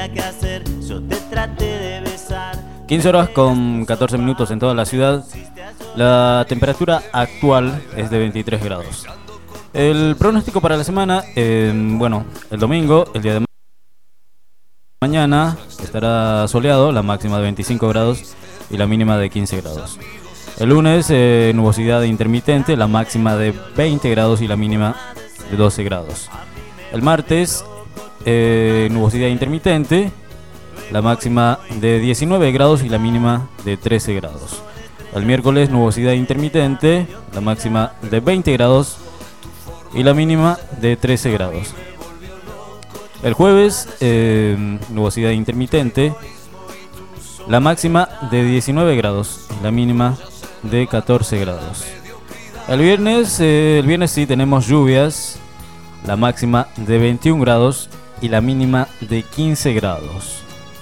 tenga que hacer, yo te traté de besar. 15 horas con 14 minutos en toda la ciudad. La temperatura actual es de 23 grados. El pronóstico para la semana, bueno, el domingo, el día de mañana, estará soleado, la máxima de 25 grados y la mínima de 15 grados. El lunes, nubosidad intermitente, la máxima de 20 grados y la mínima de 12 grados. El martes, nubosidad intermitente, la máxima de 19 grados y la mínima de 13 grados. El miércoles, nubosidad intermitente, la máxima de 20 grados y la mínima de 13 grados. El jueves, nubosidad intermitente, la máxima de 19 grados y la mínima de 14 grados. El viernes sí tenemos lluvias, la máxima de 21 grados y la mínima de 15 grados.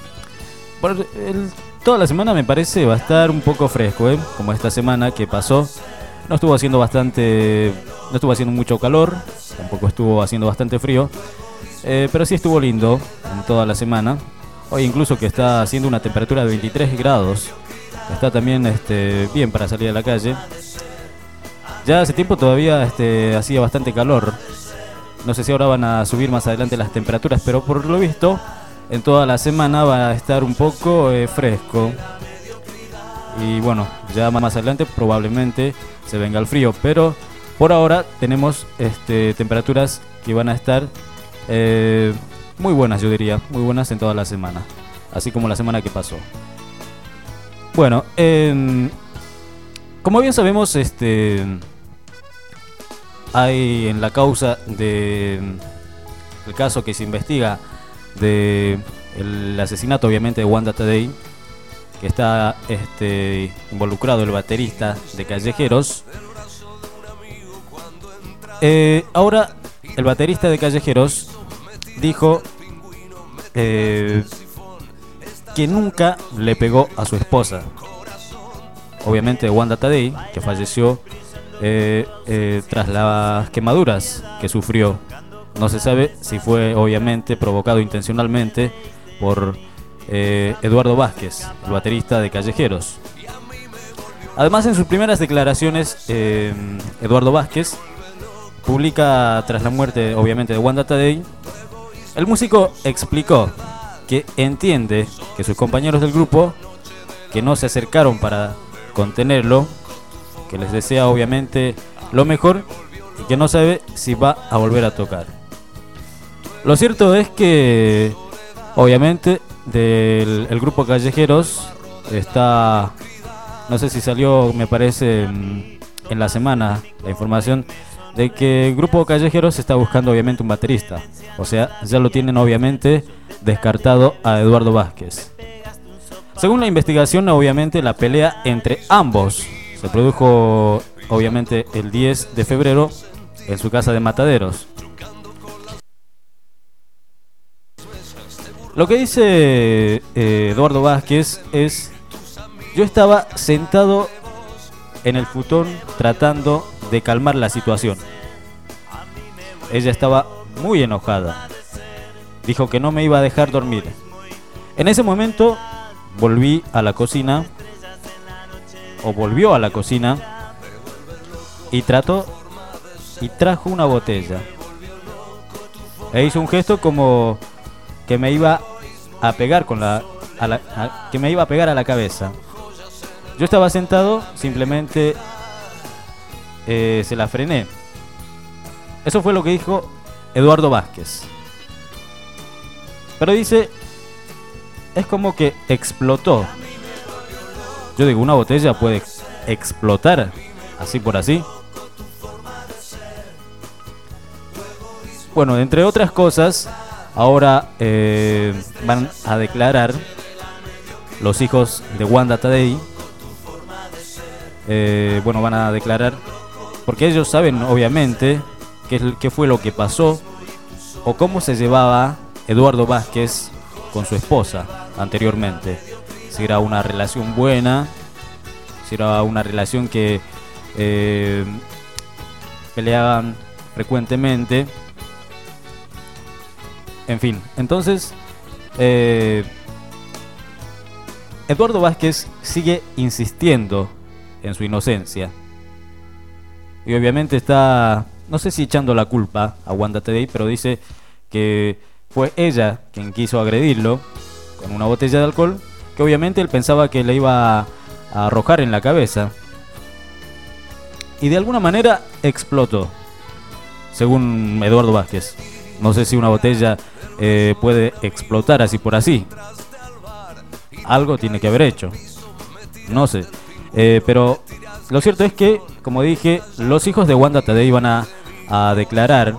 Toda la semana me parece va a estar un poco fresco, como esta semana que pasó. No estuvo haciendo mucho calor, tampoco estuvo haciendo bastante frío, pero sí estuvo lindo en toda la semana. Hoy incluso que está haciendo una temperatura de 23 grados, está también bien para salir a la calle. Ya hace tiempo todavía hacía bastante calor. No sé si ahora van a subir más adelante las temperaturas, pero por lo visto en toda la semana va a estar un poco fresco. Y bueno, ya más adelante probablemente se venga el frío, pero por ahora tenemos temperaturas que van a estar muy buenas, yo diría, muy buenas en toda la semana, así como la semana que pasó. Bueno, como bien sabemos, hay en la causa del caso que se investiga de el asesinato, obviamente, de Wanda Tadei, que está involucrado el baterista de Callejeros. Ahora el baterista de Callejeros dijo que nunca le pegó a su esposa, obviamente Wanda Tadei, que falleció tras las quemaduras que sufrió. No se sabe si fue obviamente provocado intencionalmente por Eduardo Vázquez, el baterista de Callejeros. Además, en sus primeras declaraciones, Eduardo Vázquez publica, tras la muerte obviamente de Wanda Tadei, el músico explicó que entiende que sus compañeros del grupo, que no se acercaron para contenerlo, que les desea obviamente lo mejor y que no sabe si va a volver a tocar. Lo cierto es que obviamente el grupo Callejeros está, no sé si salió, me parece en la semana, la información de que el grupo Callejeros está buscando obviamente un baterista. O sea, ya lo tienen obviamente descartado a Eduardo Vázquez. Según la investigación, obviamente la pelea entre ambos se produjo obviamente el 10 de febrero en su casa de Mataderos. Lo que dice Eduardo Vázquez es: yo estaba sentado en el futón tratando de calmar la situación. Ella estaba muy enojada. Dijo que no me iba a dejar dormir. En ese momento volvió a la cocina y trajo una botella. E hizo un gesto como que me iba a pegar que me iba a pegar a la cabeza. Yo estaba sentado, simplemente se la frené. Eso fue lo que dijo Eduardo Vázquez. Pero dice, es como que explotó. Yo digo, ¿una botella puede explotar así por así? Bueno, entre otras cosas, ahora van a declarar los hijos de Wanda Tadei. Van a declarar porque ellos saben obviamente qué fue lo que pasó o cómo se llevaba Eduardo Vázquez con su esposa anteriormente. Si era una relación buena, si era una relación que peleaban frecuentemente. En fin, entonces Eduardo Vázquez sigue insistiendo en su inocencia. Y obviamente está, no sé si echando la culpa a Wanda Tedei, pero dice que fue ella quien quiso agredirlo con una botella de alcohol, que obviamente él pensaba que le iba a arrojar en la cabeza. Y de alguna manera explotó, según Eduardo Vázquez. No sé si una botella puede explotar así por así. Algo tiene que haber hecho. No sé. Pero lo cierto es que, como dije, los hijos de Wanda Tadei van a declarar.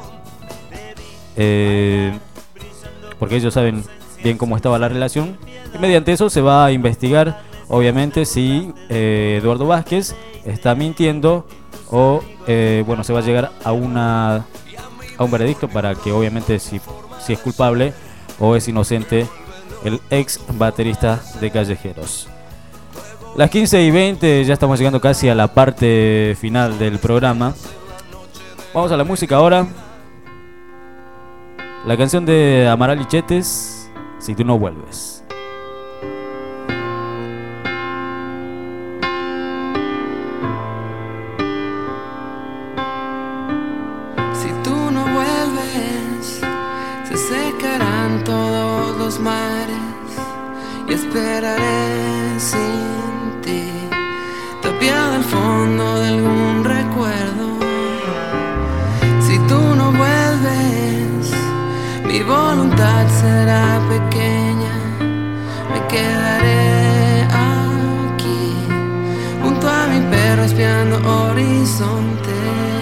Porque ellos saben bien cómo estaba la relación. Y mediante eso se va a investigar, obviamente, si Eduardo Vázquez está mintiendo o, bueno, se va a llegar a un veredicto para que, obviamente, si es culpable o es inocente el ex baterista de Callejeros. Las 15:20, ya estamos llegando casi a la parte final del programa. Vamos a la música ahora. La canción de Amaral y Chetes, Si tú no vuelves. Si tú no vuelves, se secarán todos los mares y esperaré sin ti, tapiada al fondo de algún recuerdo. Si tú no vuelves, mi voluntad será pequeña, me quedaré aquí, junto a mi perro espiando horizontes.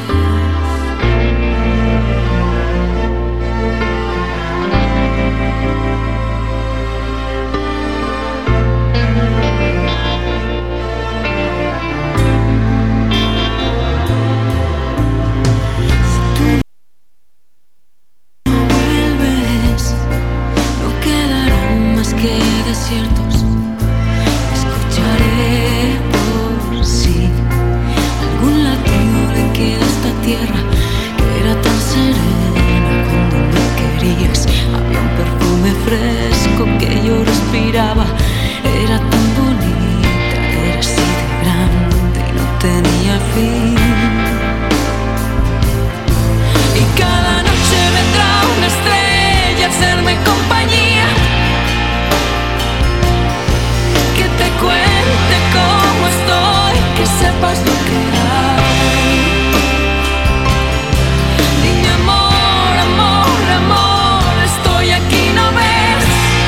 Desiertos, escucharé por si algún latido le queda a esta tierra que era tan serena cuando me querías. Había un perfume fresco que yo respiraba, era tan bonita, era así de grande y no tenía fin. Y cada noche vendrá una estrella a hacerme compañía, cuente cómo estoy, que sepas lo que hay. Dime amor, amor, amor, estoy aquí, ¿no ves?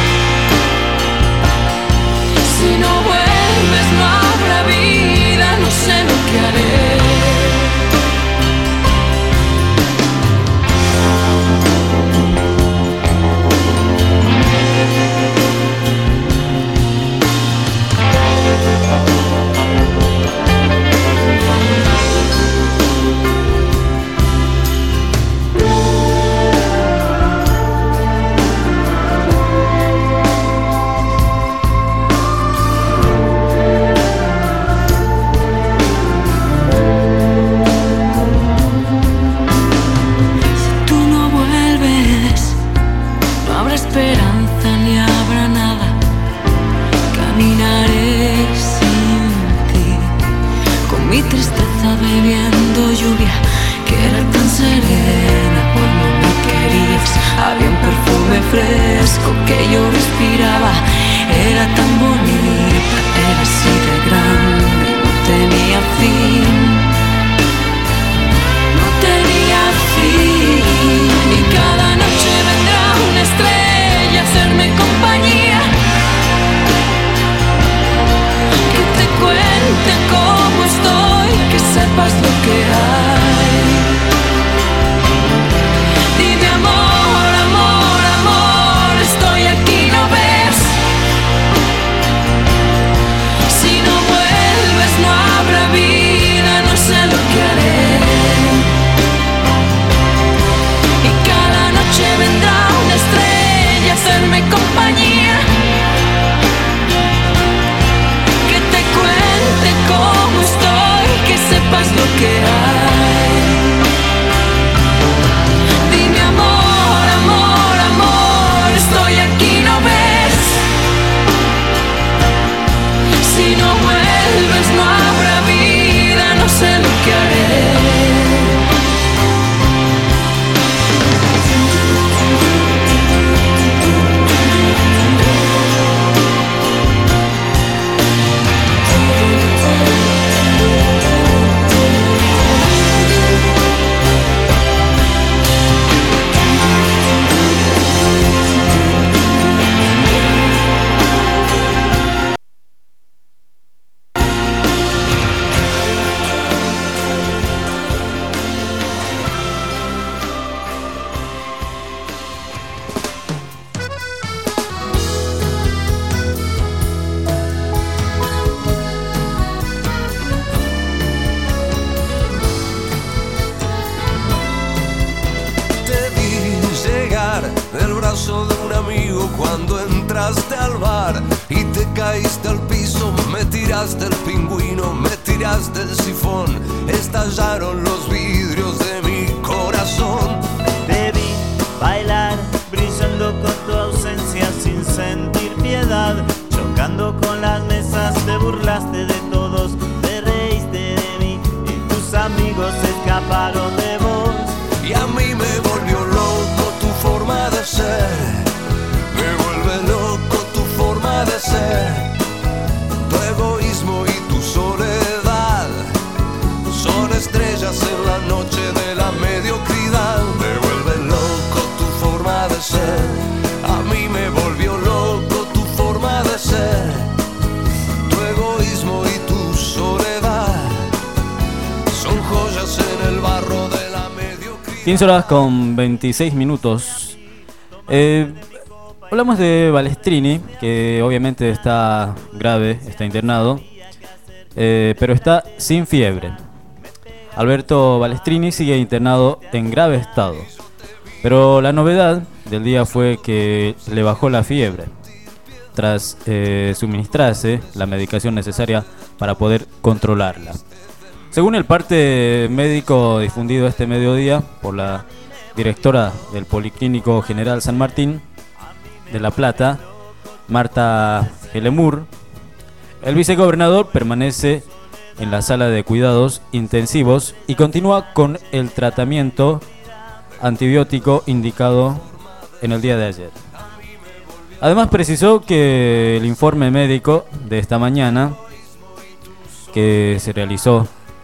Si no vuelves no habrá vida, no sé lo que haré. Bebiendo lluvia que era tan serena cuando me querías. Había un perfume fresco que yo respiraba, era tan bonita, era así de grande, no tenía fin, no tenía fin. Y cada noche vendrá una estrella a hacerme compañía, que te cuente cómo estoy, que sepas lo que hay. Dime amor, amor, amor, estoy aquí, ¿no ves? Si no vuelves no habrá vida. amigo cuando entraste al bar y te caíste al piso, me tiraste el pingüino, me tiraste el sifón, estallaron los vidrios de mi corazón. Te vi bailar, brillando con tu ausencia sin sentir piedad, chocando con las mesas, te burlaste de todos, te reíste de mí y tus amigos escaparon de vos. Y a mí me volvió loco tu forma de ser, me vuelve loco tu forma de ser, tu egoísmo y tu soledad son estrellas en la noche de la mediocridad. Me vuelve loco tu forma de ser, a mí me volvió loco tu forma de ser, tu egoísmo y tu soledad son joyas en el barro de la mediocridad. 15 horas con 26 minutos. Hablamos de Balestrini, que obviamente está grave, está internado, pero está sin fiebre. Alberto Balestrini sigue internado en grave estado, pero la novedad del día fue que le bajó la fiebre tras suministrarse la medicación necesaria para poder controlarla. Según el parte médico difundido este mediodía por la directora del Policlínico General San Martín de La Plata, Marta Gelemur, el vicegobernador permanece en la sala de cuidados intensivos y continúa con el tratamiento antibiótico indicado en el día de ayer. Además precisó que el informe médico de esta mañana, que se realizó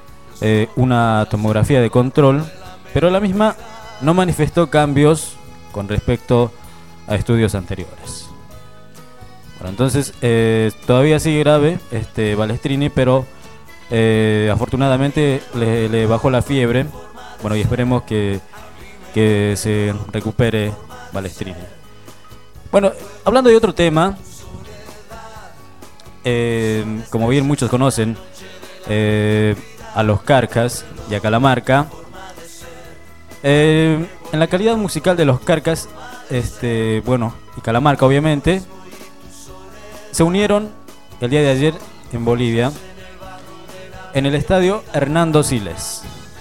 una tomografía de control, pero la misma no manifestó cambios con respecto a estudios anteriores. Bueno, entonces todavía sigue grave Balestrini, pero afortunadamente le bajó la fiebre. Bueno, y esperemos que se recupere Balestrini. Bueno, hablando de otro tema, como bien muchos conocen, a los Carcas y a Calamarca. En la calidad musical de los Carcas, bueno, y Calamarca obviamente, se unieron el día de ayer en Bolivia, en el estadio Hernando Siles.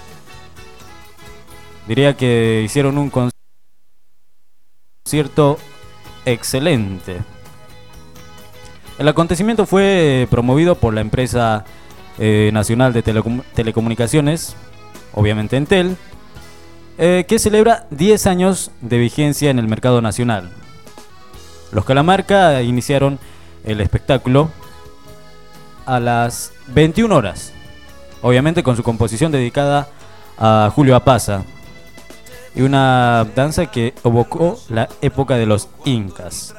Diría que hicieron un concierto excelente. El acontecimiento fue promovido por la empresa nacional de telecomunicaciones, obviamente Entel, que celebra 10 años de vigencia en el mercado nacional. Los Calamarca iniciaron el espectáculo a las 21 horas, obviamente con su composición dedicada a Julio Apaza y una danza que evocó la época de los incas.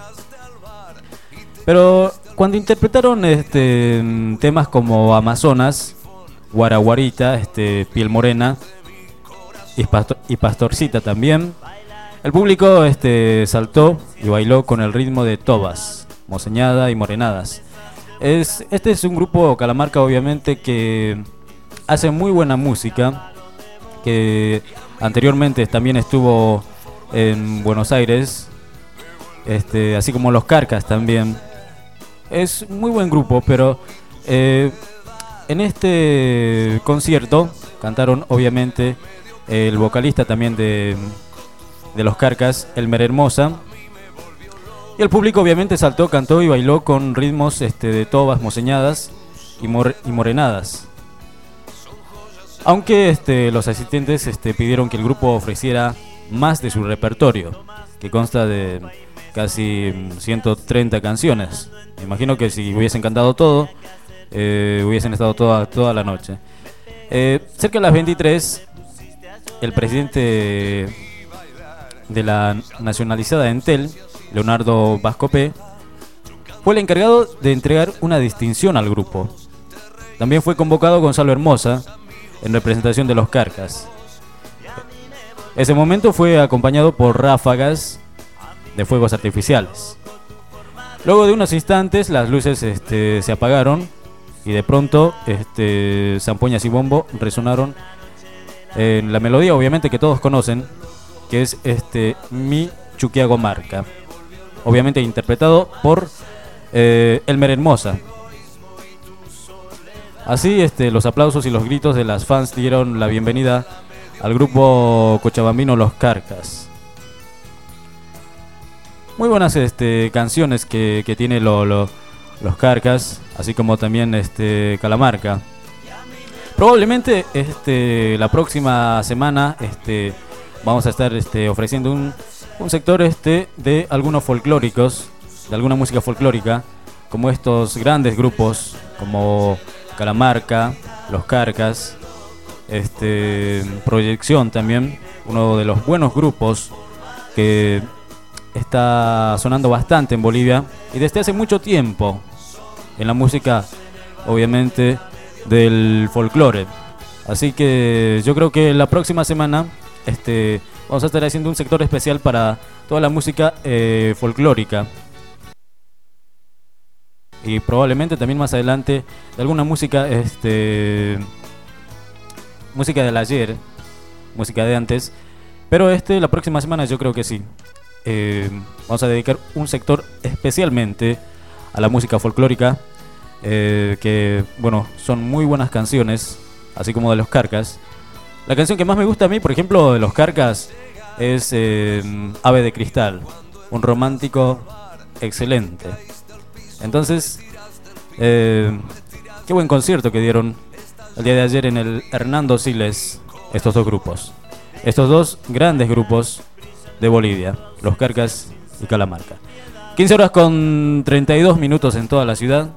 Pero cuando interpretaron temas como Amazonas, Guaraguarita, Piel Morena y Pastorcita también, el público saltó y bailó con el ritmo de Tobas, Moseñada y Morenadas. Este es un grupo Calamarca obviamente que hace muy buena música, que anteriormente también estuvo en Buenos Aires, así como los Carcas también. Es muy buen grupo, pero en este concierto cantaron obviamente el vocalista también de los Carcas, Elmer Hermosa, y el público obviamente saltó, cantó y bailó con ritmos de tobas, moseñadas y morenadas. Aunque los asistentes pidieron que el grupo ofreciera más de su repertorio, que consta de casi 130 canciones. Me imagino que si hubiesen cantado todo, hubiesen estado toda la noche. Cerca de las 23, el presidente de la nacionalizada Entel, Leonardo Vascopé, fue el encargado de entregar una distinción al grupo. También fue convocado Gonzalo Hermosa en representación de los Carcas. Ese momento fue acompañado por ráfagas de fuegos artificiales. Luego de unos instantes las luces se apagaron y de pronto zampoñas y bombo resonaron en la melodía obviamente que todos conocen, que es Mi Chuquiago Marca. obviamente interpretado por Elmer Hermosa. Así los aplausos y los gritos de las fans dieron la bienvenida al grupo cochabambino Los Carcas. Muy buenas canciones que tiene Los Carcas, así como también Calamarca. Probablemente la próxima semana vamos a estar ofreciendo un sector de algunos folclóricos, de alguna música folclórica, como estos grandes grupos como Calamarca, Los Carcas, Proyección también, uno de los buenos grupos que está sonando bastante en Bolivia y desde hace mucho tiempo en la música, obviamente, del folclore. Así que yo creo que la próxima semana vamos a estar haciendo un sector especial para toda la música folclórica. Y probablemente también más adelante de alguna música música del ayer, música de antes. Pero la próxima semana yo creo que sí. Vamos a dedicar un sector especialmente a la música folclórica, que bueno, son muy buenas canciones, así como de Los Carcas. La canción que más me gusta a mí, por ejemplo, de Los Carcas es Ave de Cristal, un romántico excelente. Entonces, qué buen concierto que dieron el día de ayer en el Hernando Siles estos dos grupos, estos dos grandes grupos de Bolivia, Los Carcas y Calamarca. 15 horas con 32 minutos en toda la ciudad.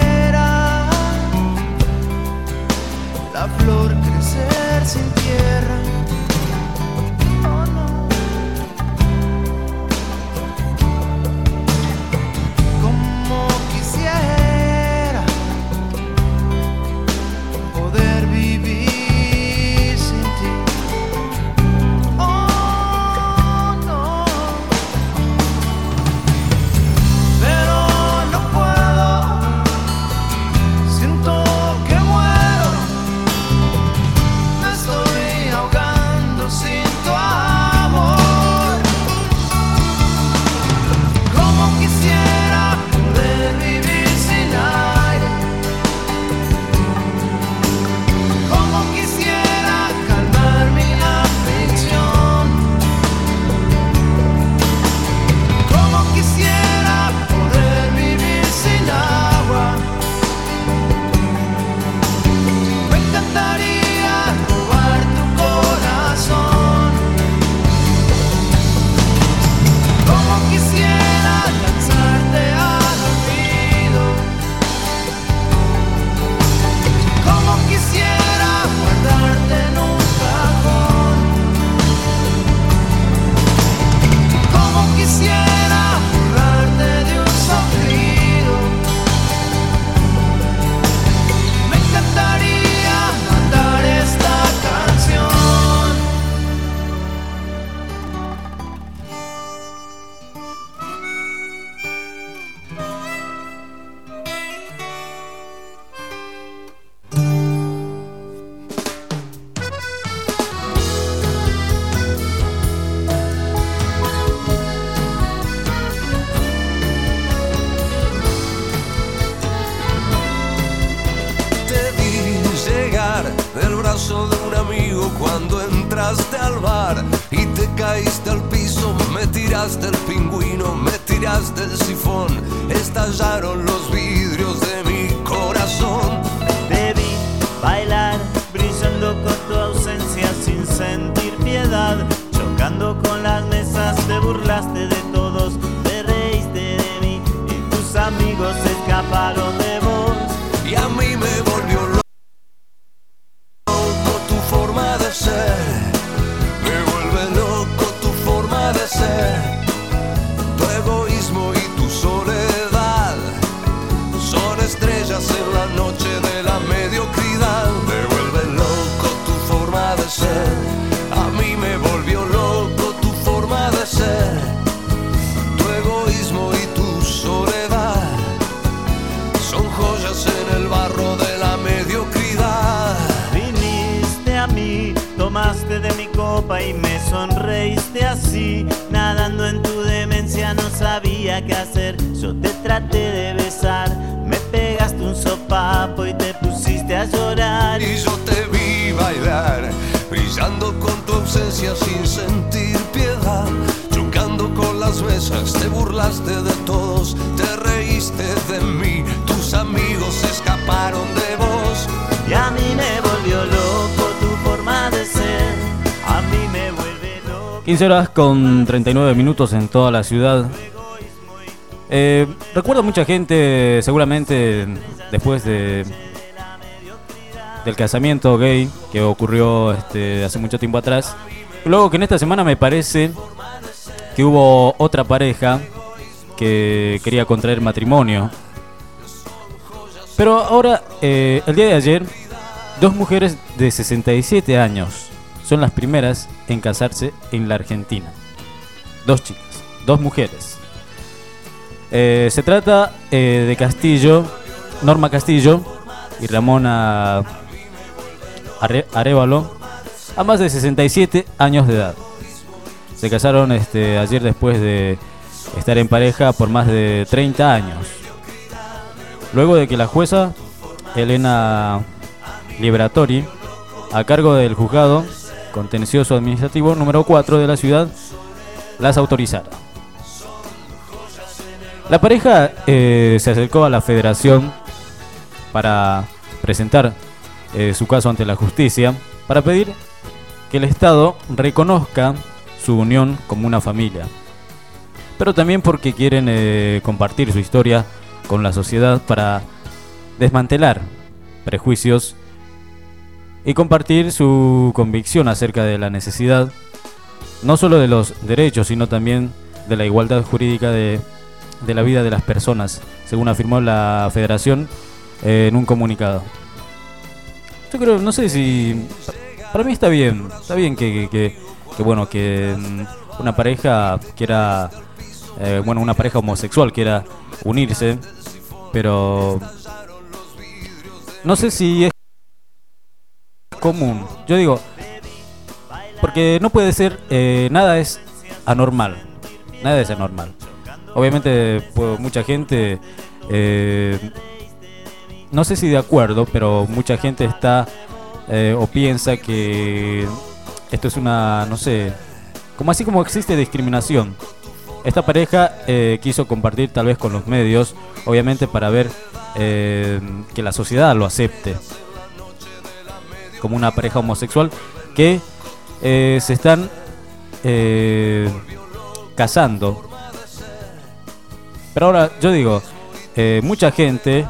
La flor crecer sin tierra. cuando entraste al bar y te caíste al piso, me tiraste el pingüino, me tiraste el sifón, estallaron los vidrios de mi corazón. Te vi bailar, brillando con tu ausencia sin sentir piedad, chocando con las mesas, te burlaste de todos, te reíste de mí y tus amigos escaparon de vos. Y a mí me volvió loco tu forma de ser, me vuelve loco tu forma de ser, tu egoísmo y tu soledad son estrellas en la noche de la mediocridad. Me vuelve loco tu forma de ser, a mí me volvió loco tu forma de ser, tu egoísmo y tu soledad son joyas en el barro de la mediocridad. Viniste a mí, tomaste de mi copa y me sonreíste así, nadando en tu demencia no sabía qué hacer, yo te traté de besar, me pegaste un sopapo y te pusiste a llorar. Y yo te vi bailar, brillando con tu ausencia sin sentir piedad, chocando con las mesas, te burlaste de todos, te reíste de mí, tus amigos escaparon de vos. Y a mí me volvió loco tu forma de ser, a mí me vuelve loco. 15 horas con 39 minutos en toda la ciudad. Recuerdo mucha gente, seguramente después del casamiento gay que ocurrió hace mucho tiempo atrás. Luego que en esta semana me parece que hubo otra pareja que quería contraer matrimonio. Pero ahora, el día de ayer, dos mujeres de 67 años son las primeras en casarse en la Argentina. Dos chicas, dos mujeres. Se trata de Castillo, Norma Castillo y Ramona Arévalo, ambas de 67 años de edad. Se casaron ayer después de estar en pareja por más de 30 años. Luego de que la jueza Elena Liberatori, a cargo del juzgado contencioso administrativo número 4 de la ciudad, las autorizara. La pareja se acercó a la federación para presentar su caso ante la justicia, para pedir que el Estado reconozca su unión como una familia, pero también porque quieren compartir su historia con la sociedad para desmantelar prejuicios y compartir su convicción acerca de la necesidad no solo de los derechos, sino también de la igualdad jurídica de la vida de las personas, según afirmó la Federación en un comunicado. Yo creo, no sé si... Para mí está bien que bueno, que una pareja quiera... una pareja homosexual quiera unirse, pero... No sé si es común. Yo digo, porque no puede ser... nada es anormal. Nada es anormal. Obviamente, pues, mucha gente... no sé si de acuerdo, pero mucha gente está o piensa que esto es una, no sé, como así como existe discriminación. Esta pareja quiso compartir tal vez con los medios, obviamente para ver que la sociedad lo acepte como una pareja homosexual que se están casando. Pero ahora yo digo, mucha gente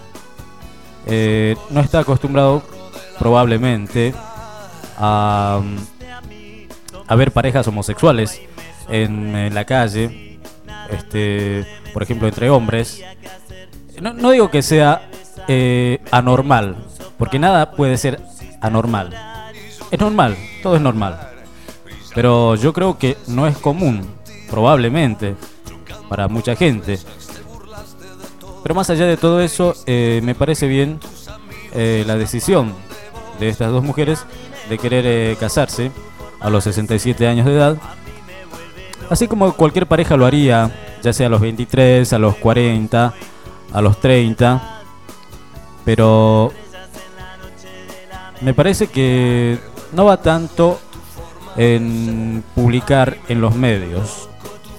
no está acostumbrado probablemente a ver parejas homosexuales en la calle, por ejemplo entre hombres. No digo que sea anormal, porque nada puede ser anormal. Es normal, todo es normal. Pero yo creo que no es común, probablemente, para mucha gente. Pero más allá de todo eso, me parece bien la decisión de estas dos mujeres de querer casarse a los 67 años de edad, así como cualquier pareja lo haría, ya sea a los 23, a los 40, a los 30. Pero me parece que no va tanto en publicar en los medios.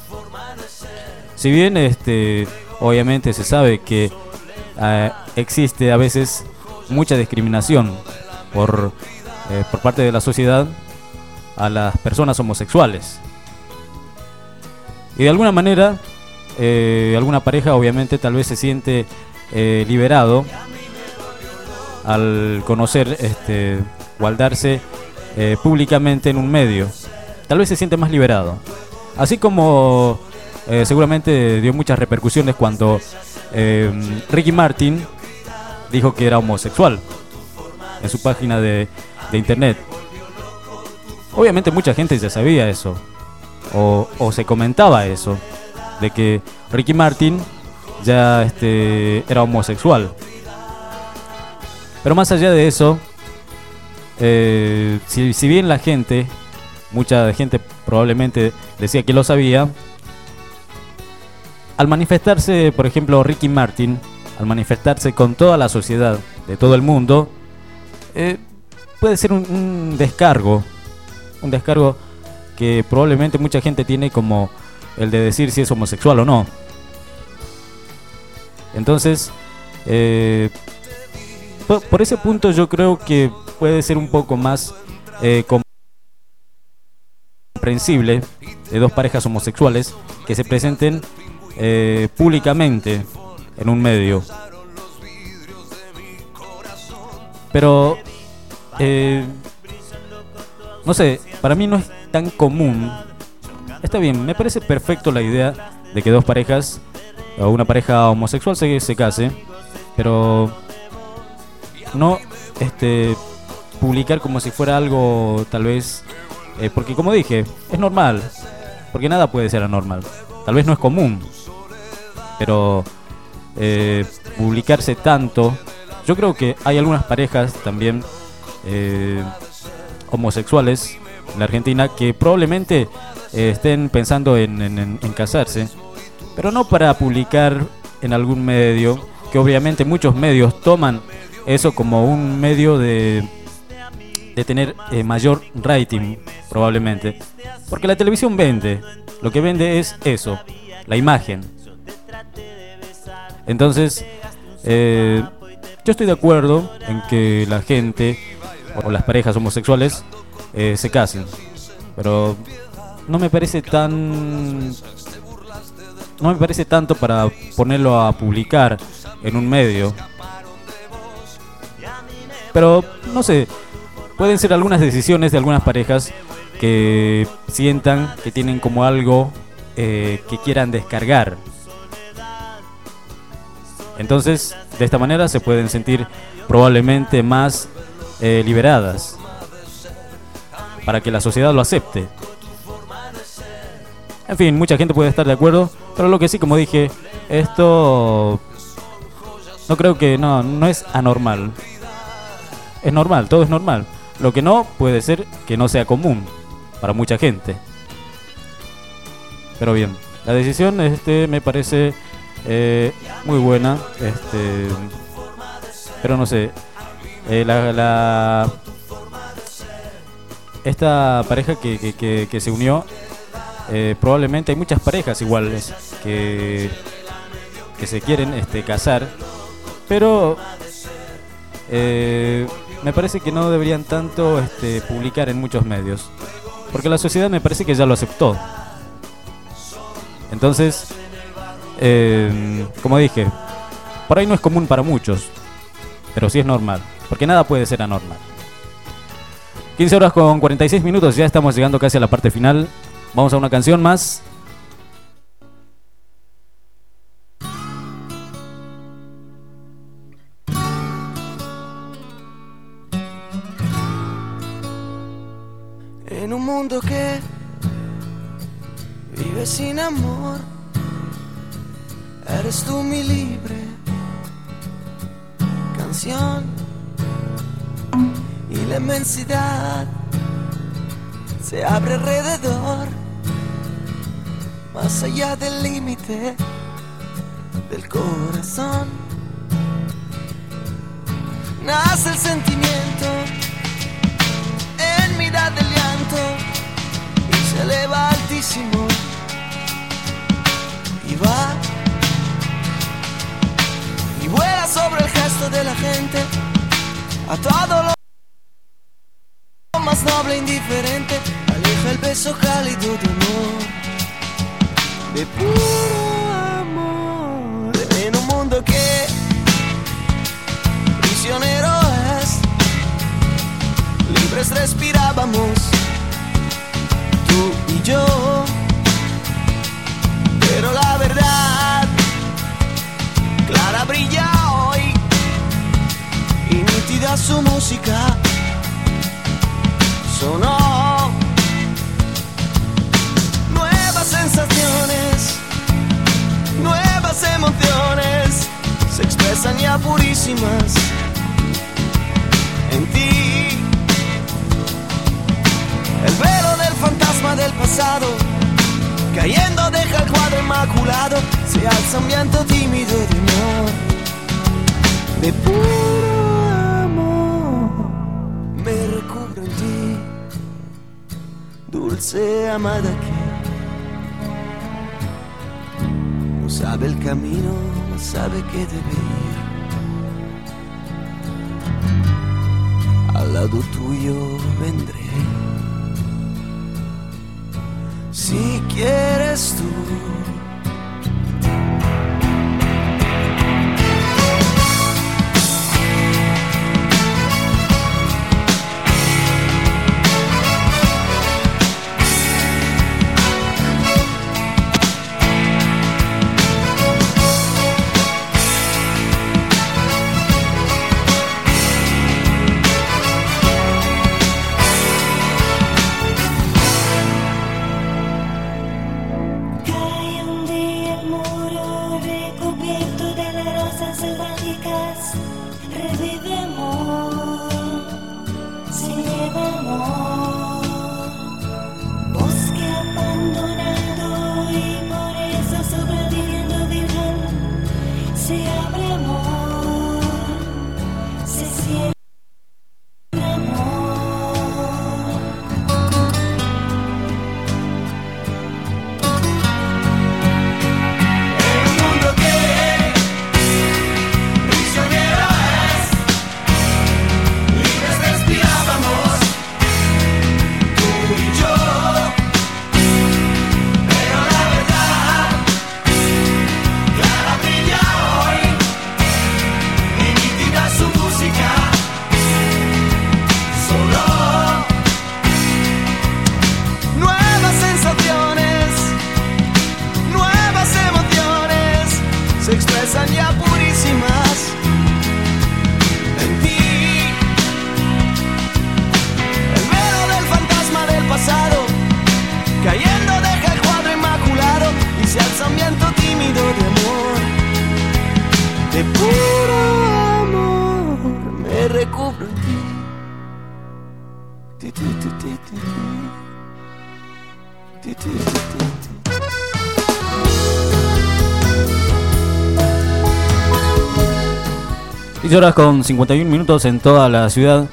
Si bien obviamente se sabe que existe a veces mucha discriminación por parte de la sociedad a las personas homosexuales. Y de alguna manera, alguna pareja obviamente tal vez se siente liberado al conocer o al darse públicamente en un medio. Tal vez se siente más liberado. Así como seguramente dio muchas repercusiones cuando Ricky Martin dijo que era homosexual en su página de internet. Obviamente mucha gente ya sabía eso, o se comentaba eso, de que Ricky Martin ya era homosexual. Pero más allá de eso, si bien mucha gente probablemente decía que lo sabía, al manifestarse, por ejemplo, Ricky Martin, al manifestarse con toda la sociedad de todo el mundo, puede ser un descargo que probablemente mucha gente tiene, como el de decir si es homosexual o no. Entonces, por ese punto yo creo que puede ser un poco más comprensible de dos parejas homosexuales que se presenten públicamente en un medio. Pero no sé, para mí no es tan común. Está bien, me parece perfecto la idea de que dos parejas o una pareja homosexual se case, pero no publicar como si fuera algo tal vez porque, como dije, es normal, porque nada puede ser anormal. Tal vez no es común, pero publicarse tanto, yo creo que hay algunas parejas también homosexuales en la Argentina que probablemente estén pensando en casarse, pero no para publicar en algún medio, que obviamente muchos medios toman eso como un medio de tener mayor rating, probablemente, porque la televisión vende, lo que vende es eso, la imagen. Entonces yo estoy de acuerdo en que la gente o las parejas homosexuales se casen, pero no me parece tanto para ponerlo a publicar en un medio. Pero no sé, pueden ser algunas decisiones de algunas parejas que sientan que tienen como algo que quieran descargar. Entonces, de esta manera se pueden sentir probablemente más liberadas, para que la sociedad lo acepte. En fin, mucha gente puede estar de acuerdo, pero lo que sí, como dije, esto no creo que no es anormal. Es normal, todo es normal. Lo que no puede ser que no sea común para mucha gente. Pero bien, la decisión me parece muy buena, pero no sé, esta pareja que se unió, probablemente hay muchas parejas iguales que se quieren casar, pero me parece que no deberían tanto publicar en muchos medios, porque la sociedad me parece que ya lo aceptó. Entonces, como dije, por ahí no es común para muchos, pero sí es normal, porque nada puede ser anormal. 15 horas con 46 minutos, ya estamos llegando casi a la parte final. Vamos a una canción más. En un mundo que vive sin amor, eres tú mi libre canción, y la inmensidad se abre alrededor, más allá del límite del corazón. Nace el sentimiento en mitad del llanto y se eleva altísimo y va y vuela sobre el gesto de la gente a todo lo más noble e indiferente. Aleja el beso cálido de amor, de puro amor, en un mundo que prisionero es. Libres respirábamos, tú y yo, pero la verdad clara brilla hoy y nítida su música sonó. Nuevas sensaciones, nuevas emociones se expresan ya purísimas en ti. El velo del fantasma del pasado cayendo deja el cuadro inmaculado, se alza un viento tímido de amor, de puro amor. Me recubro en ti, dulce amada que no sabe el camino, no sabe qué debe ir. Al lado tuyo vendré si quieres tú. Horas con 51 minutos en toda la ciudad.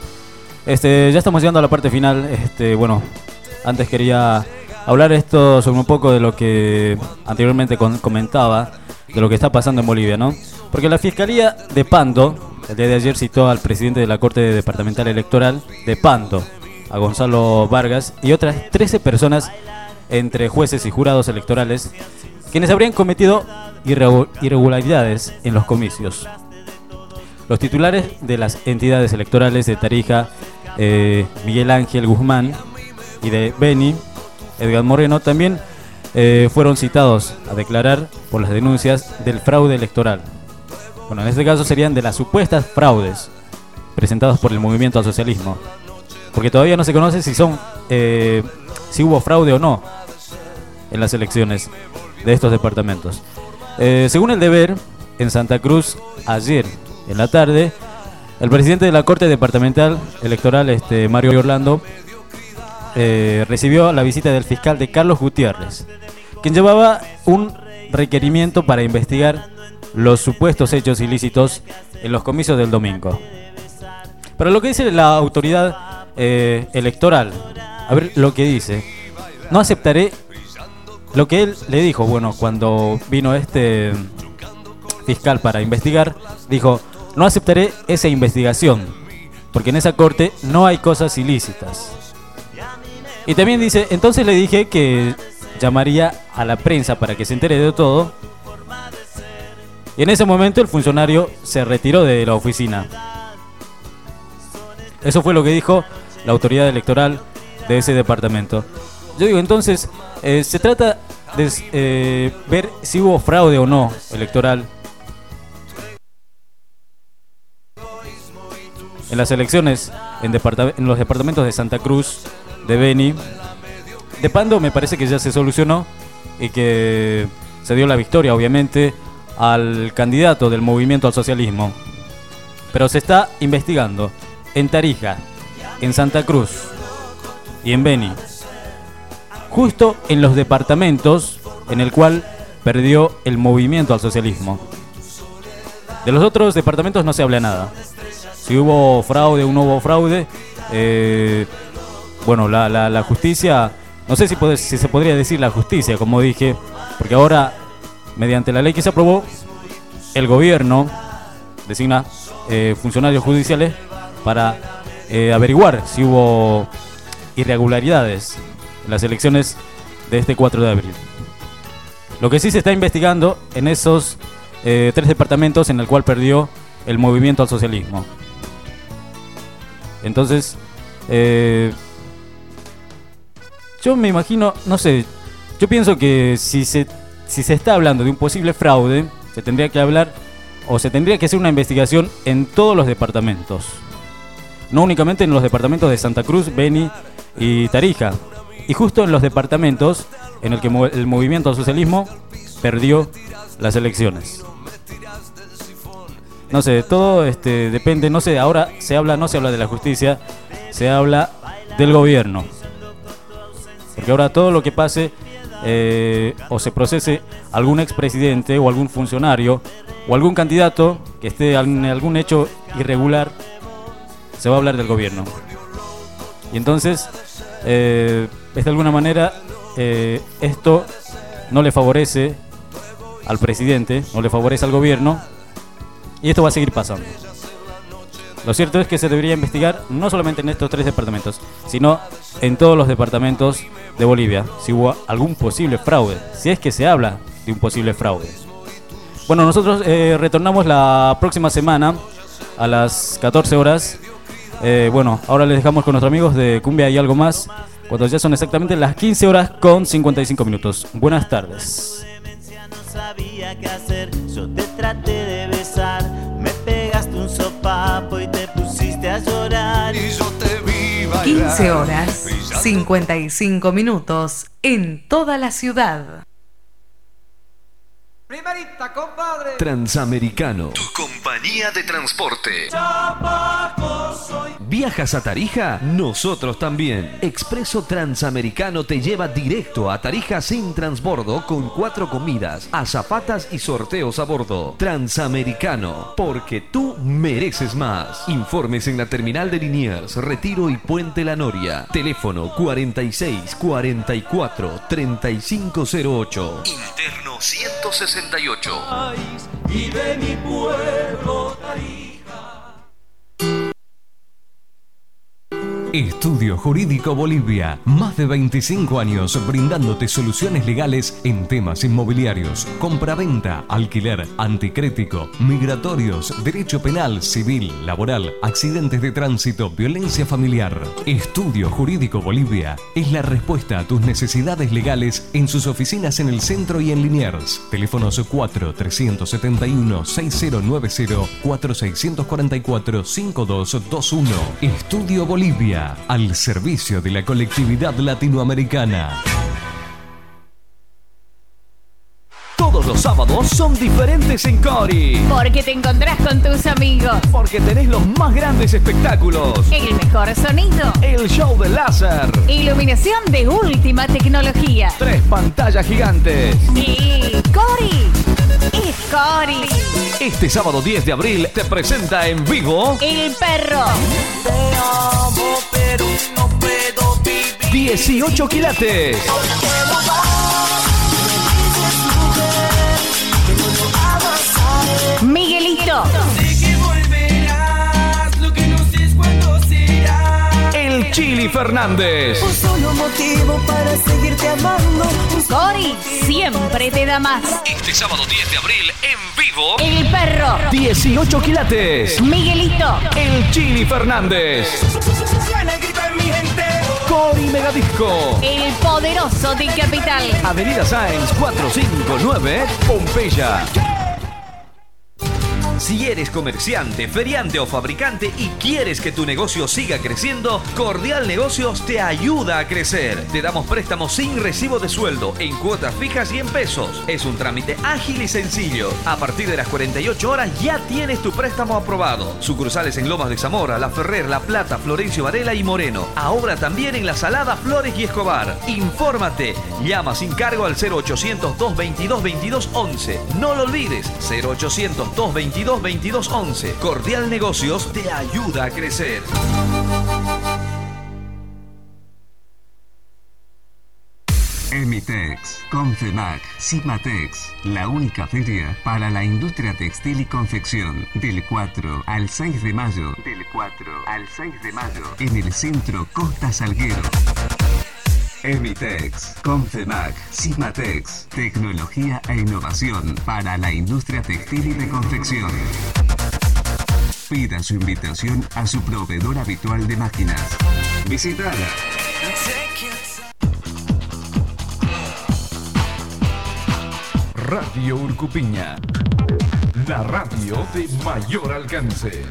Ya estamos llegando a la parte final. Bueno, antes quería hablar sobre un poco de lo que anteriormente comentaba, de lo que está pasando en Bolivia, ¿no? Porque la Fiscalía de Pando, el día de ayer citó al presidente de la Corte Departamental Electoral de Pando, a Gonzalo Vargas, y otras 13 personas, entre jueces y jurados electorales, quienes habrían cometido irregularidades en los comicios. Los titulares de las entidades electorales de Tarija, Miguel Ángel Guzmán, y de Beni, Edgar Moreno, también fueron citados a declarar por las denuncias del fraude electoral. Bueno, en este caso serían de las supuestas fraudes presentados por el movimiento al socialismo, porque todavía no se conoce si hubo fraude o no en las elecciones de estos departamentos. Según El Deber, en Santa Cruz, ayer en la tarde, el presidente de la Corte Departamental Electoral, Mario Orlando, recibió la visita del fiscal de Carlos Gutiérrez, quien llevaba un requerimiento para investigar los supuestos hechos ilícitos en los comicios del domingo. Pero lo que dice la autoridad electoral. A ver lo que dice. No aceptaré lo que él le dijo. Bueno, cuando vino este fiscal para investigar, dijo: no aceptaré esa investigación, porque en esa corte no hay cosas ilícitas. Y también dice: entonces le dije que llamaría a la prensa para que se entere de todo. Y en ese momento el funcionario se retiró de la oficina. Eso fue lo que dijo la autoridad electoral de ese departamento. Yo digo, entonces, se trata de ver si hubo fraude o no electoral en las elecciones en los departamentos de Santa Cruz, de Beni. De Pando me parece que ya se solucionó y que se dio la victoria, obviamente, al candidato del Movimiento al Socialismo. Pero se está investigando en Tarija, en Santa Cruz y en Beni, justo en los departamentos en el cual perdió el Movimiento al Socialismo. De los otros departamentos no se habla nada. Si hubo fraude o no hubo fraude, bueno, la justicia, no sé si se podría decir la justicia, como dije, porque ahora, mediante la ley que se aprobó, el gobierno designa funcionarios judiciales para averiguar si hubo irregularidades en las elecciones de este 4 de abril. Lo que sí se está investigando en esos 3 departamentos en el cual perdió el Movimiento al Socialismo. Entonces, yo me imagino, no sé, yo pienso que si se está hablando de un posible fraude, se tendría que hablar o se tendría que hacer una investigación en todos los departamentos. No únicamente en los departamentos de Santa Cruz, Beni y Tarija. Y justo en los departamentos en el que el Movimiento al Socialismo perdió las elecciones. No sé, todo depende, no sé, ahora no se habla de la justicia, se habla del gobierno. Porque ahora todo lo que pase o se procese algún expresidente o algún funcionario o algún candidato que esté en algún hecho irregular, se va a hablar del gobierno. Y entonces, de alguna manera, esto no le favorece al presidente, no le favorece al gobierno, y esto va a seguir pasando. Lo cierto es que se debería investigar no solamente en estos 3 departamentos, sino en todos los departamentos de Bolivia, si hubo algún posible fraude, si es que se habla de un posible fraude. Bueno, nosotros retornamos la próxima semana a las 14 horas. Bueno, ahora les dejamos con nuestros amigos de Cumbia y Algo Más, cuando ya son exactamente las 15 horas con 55 minutos. Buenas tardes. No sabía qué hacer, yo te traté de besar, me pegaste un sopapo y te pusiste a llorar. Y yo te vi bailar. 15 horas, 55 minutos en toda la ciudad. Primerita, compadre. Transamericano, tu compañía de transporte. ¿Viajas a Tarija? Nosotros también. Expreso Transamericano te lleva directo a Tarija sin transbordo, con 4 comidas, azafatas y sorteos a bordo. Transamericano, porque tú mereces más. Informes en la terminal de Liniers, Retiro y Puente La Noria. Teléfono 46 44 3508. Interno 168. Y de mi pueblo Tarija. Estudio Jurídico Bolivia, más de 25 años brindándote soluciones legales en temas inmobiliarios, compraventa, alquiler, anticrético, migratorios, derecho penal, civil, laboral, accidentes de tránsito, violencia familiar. Estudio Jurídico Bolivia es la respuesta a tus necesidades legales en sus oficinas en el centro y en Liniers. Teléfonos 4-371-6090, 4-644-5221. Estudio Bolivia, al servicio de la colectividad latinoamericana. Todos los sábados son diferentes en Cori. Porque te encontrás con tus amigos. Porque tenés los más grandes espectáculos. El mejor sonido. El show de láser. Iluminación de última tecnología. 3 pantallas gigantes. Y Cori. es Cori. Este sábado 10 de abril te presenta en vivo El Perro. Te amo, pero no puedo vivir. 18 quilates. Miguelito. Sé que volverás, lo que no sé es cuándo será. El Chili Fernández. Un solo motivo para seguirte amando. Cori siempre te da más. Este sábado 10 de abril en vivo El Perro. 18 quilates. Miguelito. El Chili Fernández. Suena el grito en mi gente. Cori Megadisco. El Poderoso de Capital. Avenida Sáenz 459, Pompeya. Si eres comerciante, feriante o fabricante y quieres que tu negocio siga creciendo, Cordial Negocios te ayuda a crecer. Te damos préstamos sin recibo de sueldo, en cuotas fijas y en pesos. Es un trámite ágil y sencillo. A partir de las 48 horas ya tienes tu préstamo aprobado. Sucursales en Lomas de Zamora, La Ferrer, La Plata, Florencio Varela y Moreno. Ahora también en La Salada, Flores y Escobar. Infórmate. Llama sin cargo al 0800 222 2211. No lo olvides, 0800 222 2211. Cordial Negocios te ayuda a crecer. Emitex, Confemac, Cimatex, la única feria para la industria textil y confección, del 4 al 6 de mayo. Del 4 al 6 de mayo. En el centro Costa Salguero. Emitex, Confemac, Cimatex, tecnología e innovación para la industria textil y de confección. Pida su invitación a su proveedor habitual de máquinas. Visítala. Radio Urcupiña, la radio de mayor alcance.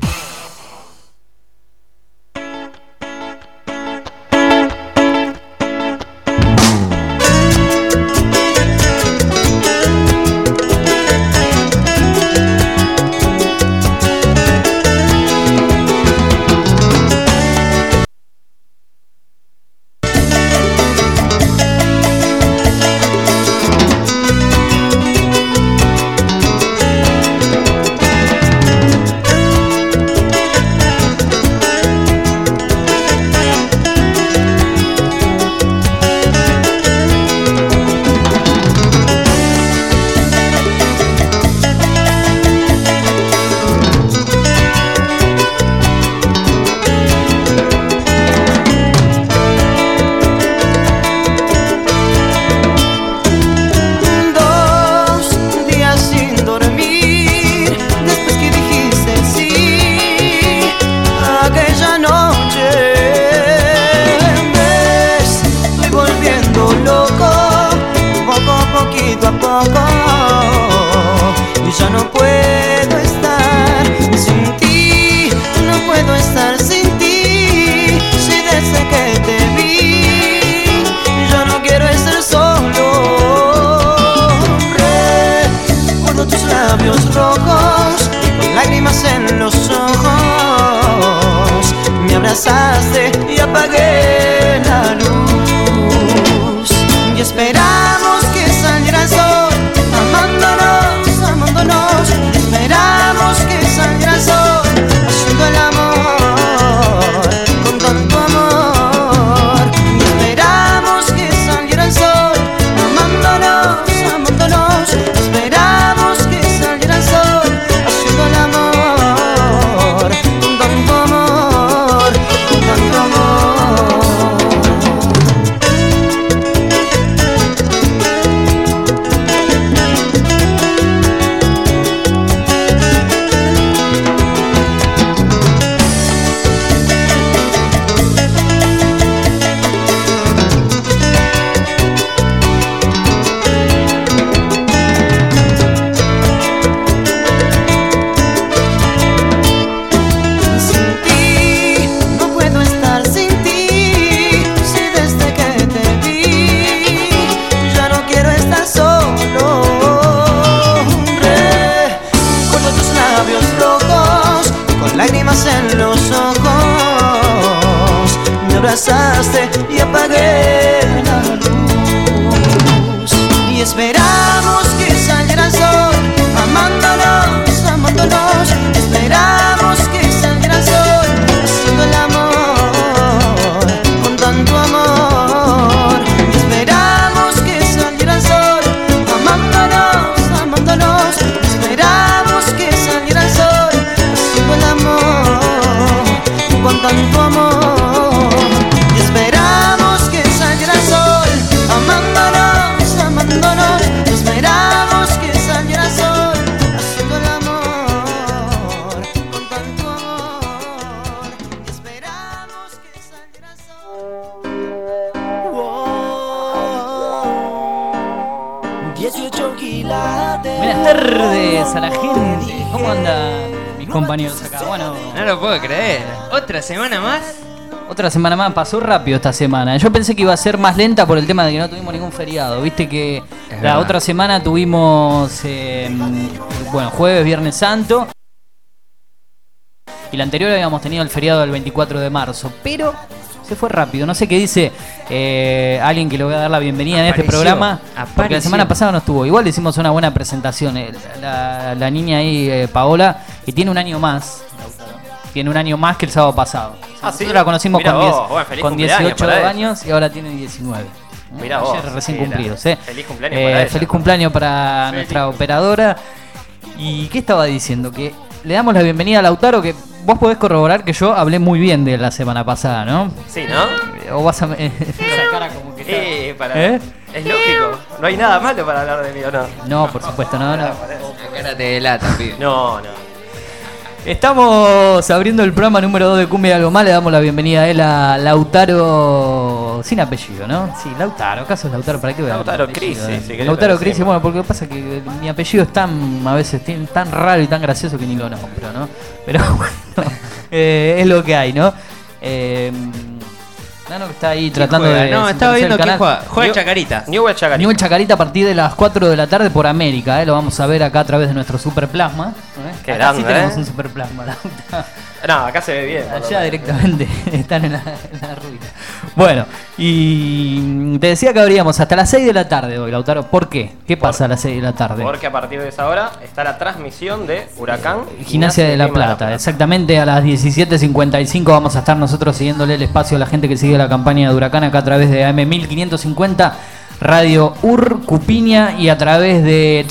Y apagué la luz y esperamos que saliera el sol, amándonos, amándonos. 18 quilates. Buenas tardes a la gente. ¿Cómo andan mis compañeros acá? Bueno, no lo puedo creer. ¿Otra semana más? Otra semana más, pasó rápido esta semana. Yo pensé que iba a ser más lenta por el tema de que no tuvimos ningún feriado. Viste que la otra semana tuvimos, jueves, viernes santo. Y la anterior habíamos tenido el feriado del 24 de marzo. Pero se fue rápido. No sé qué dice alguien que le voy a dar la bienvenida en este programa. Porque la semana pasada no estuvo. Igual le hicimos una buena presentación. La niña ahí, Paola, que tiene un año más. Tiene un año más que el sábado pasado. Nosotros la conocimos con 18 años y ahora tiene 19. Mirá Ayer vos, recién cumplidos. Feliz cumpleaños para ella. Feliz cumpleaños para nuestra operadora. ¿Y qué estaba diciendo? Que le damos la bienvenida a Lautaro, que vos podés corroborar que yo hablé muy bien de la semana pasada, ¿no? Sí, ¿no? O vas a... esa cara como que Es lógico. No hay nada malo para hablar de mí, ¿o no? No, por supuesto, no. La cara te delata, pibe. No. Estamos abriendo el programa número 2 de Cumbia y Algo Más. Le damos la bienvenida a él, a Lautaro, sin apellido, ¿no? Sí, Lautaro. ¿Acaso es Lautaro? ¿Para qué voy a Lautaro Crisis. Lautaro Crisis, bueno, porque pasa que mi apellido es a veces tan raro y tan gracioso que ni lo nombro, ¿no? Pero bueno, es lo que hay, ¿no? Nano que está ahí tratando de... No, estaba viendo que juega Chacarita. Newell Chacarita. Newell Chacarita a partir de las 4 de la tarde por América, Lo vamos a ver acá a través de nuestro Super Plasma. Qué acá grande, sí tenemos un Super Plasma. No, acá se ve bien. Allá directamente están en la ruina. Bueno, y te decía que abríamos hasta las 6 de la tarde hoy, Lautaro. ¿Por qué? ¿Qué pasa a las 6 de la tarde? Porque a partir de esa hora está la transmisión de Huracán Gimnasia de La Plata. Exactamente a las 17:55 vamos a estar nosotros siguiéndole el espacio a la gente que sigue la campaña de Huracán acá a través de AM 1550 Radio Urcupiña y a través de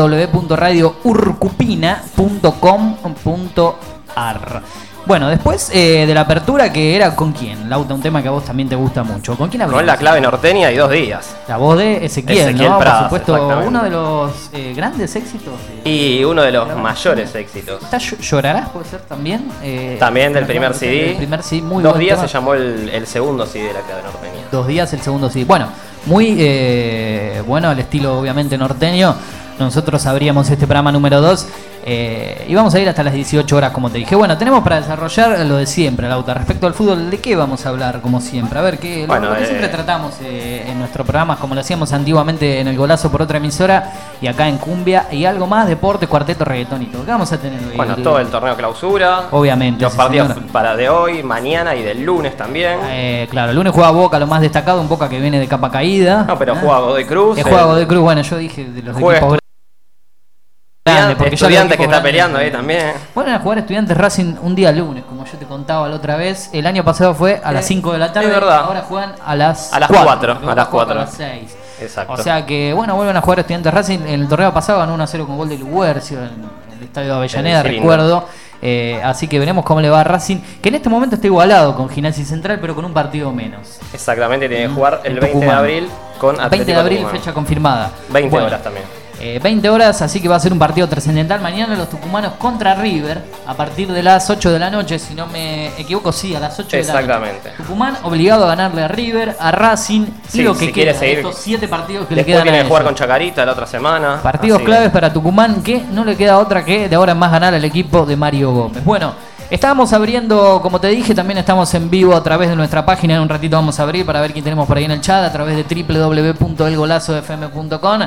www.radiourcupina.com.ar. Bueno, después de la apertura, que era ¿con quién? Lauta, un tema que a vos también te gusta mucho. ¿Con quién hablamos? Con la clave norteña y 2 días. La voz de Ezequiel, ¿no? Praz, por supuesto, uno de los grandes éxitos. Y uno de los mayores éxitos. ¿Llorarás puede ser también? También del primer CD. El primer CD, muy 2 días tema. se llamó el segundo CD de la clave norteña. 2 días, el segundo CD. Bueno, muy bueno, al estilo obviamente norteño. Nosotros abríamos este programa número 2 y vamos a ir hasta las 18 horas, como te dije. Bueno, tenemos para desarrollar lo de siempre, Lauta. Respecto al fútbol, ¿de qué vamos a hablar, como siempre? A ver, lo que siempre tratamos en nuestro programa, como lo hacíamos antiguamente en El Golazo por otra emisora, y acá en Cumbia, y algo más, deporte, cuarteto, reggaetón y todo. ¿Qué vamos a tener hoy? Bueno, todo el torneo clausura. Obviamente. Los partidos para de hoy, mañana y del lunes también. Claro, el lunes juega Boca, lo más destacado, un Boca que viene de capa caída. No, pero juega Godoy Cruz. Juega Godoy Cruz, bueno, yo dije de los equipos porque Estudiantes que está peleando ahí también. Bueno, a jugar Estudiantes Racing un día lunes, como yo te contaba la otra vez. El año pasado fue a las 5 de la tarde. Es verdad. Ahora jugan a las 4. A las 6. Exacto. O sea que, bueno, vuelven a jugar Estudiantes Racing. En el torneo pasado ganó 1-0 con gol de Luguercio en el estadio de Avellaneda, recuerdo. Así que veremos cómo le va a Racing, que en este momento está igualado con Gimnasia Central, pero con un partido menos. Exactamente, tiene que jugar el 20 de abril con Atlético 20 de abril, Tucumán. fecha confirmada. 20 horas también. 20 horas, así que va a ser un partido trascendental. Mañana los tucumanos contra River a partir de las 8 de la noche, si no me equivoco, sí, a las 8 de la noche. Exactamente. Tucumán obligado a ganarle a River, a Racing, Sí, y lo que si queda quiere seguir, estos 7 partidos que le Después quedan tiene a que jugar ellos. con Chacarita la otra semana. Partidos así claves para Tucumán, que no le queda otra que de ahora en más ganar al equipo de Mario Gómez. Bueno, estábamos abriendo, como te dije, también estamos en vivo a través de nuestra página. En un ratito vamos a abrir para ver quién tenemos por ahí en el chat a través de www.elgolazofm.com.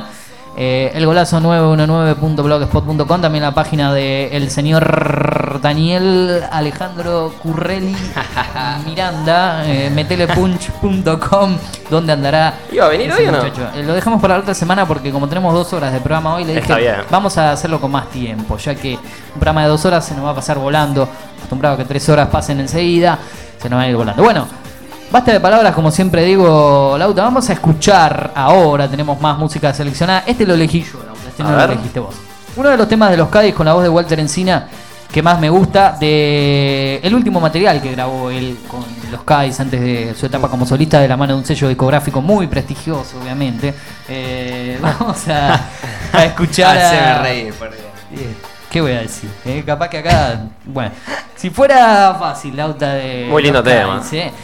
elgolazo919.blogspot.com, también la página del señor Daniel Alejandro Currelli Miranda, metelepunch.com, donde andará. ¿Iba a venir hoy o no? Lo dejamos para la otra semana porque como tenemos 2 horas de programa hoy, le Está dije bien. vamos a hacerlo con más tiempo, ya que un programa de 2 horas se nos va a pasar volando, acostumbrado a que 3 horas pasen enseguida, se nos va a ir volando. Bueno, basta de palabras, como siempre digo, Lauta. Vamos a escuchar ahora, tenemos más música seleccionada. Este lo elegí yo, Lauta, este no lo elegiste vos. Uno de los temas de los Cádiz con la voz de Walter Encina que más me gusta, de el último material que grabó él con los Cádiz antes de su etapa como solista, de la mano de un sello discográfico muy prestigioso, obviamente. Vamos a escuchar Haceme reír, por Dios. ¿Qué voy a decir? Capaz que acá, bueno, si fuera fácil, Lauta de muy lindo los tema. Cádiz,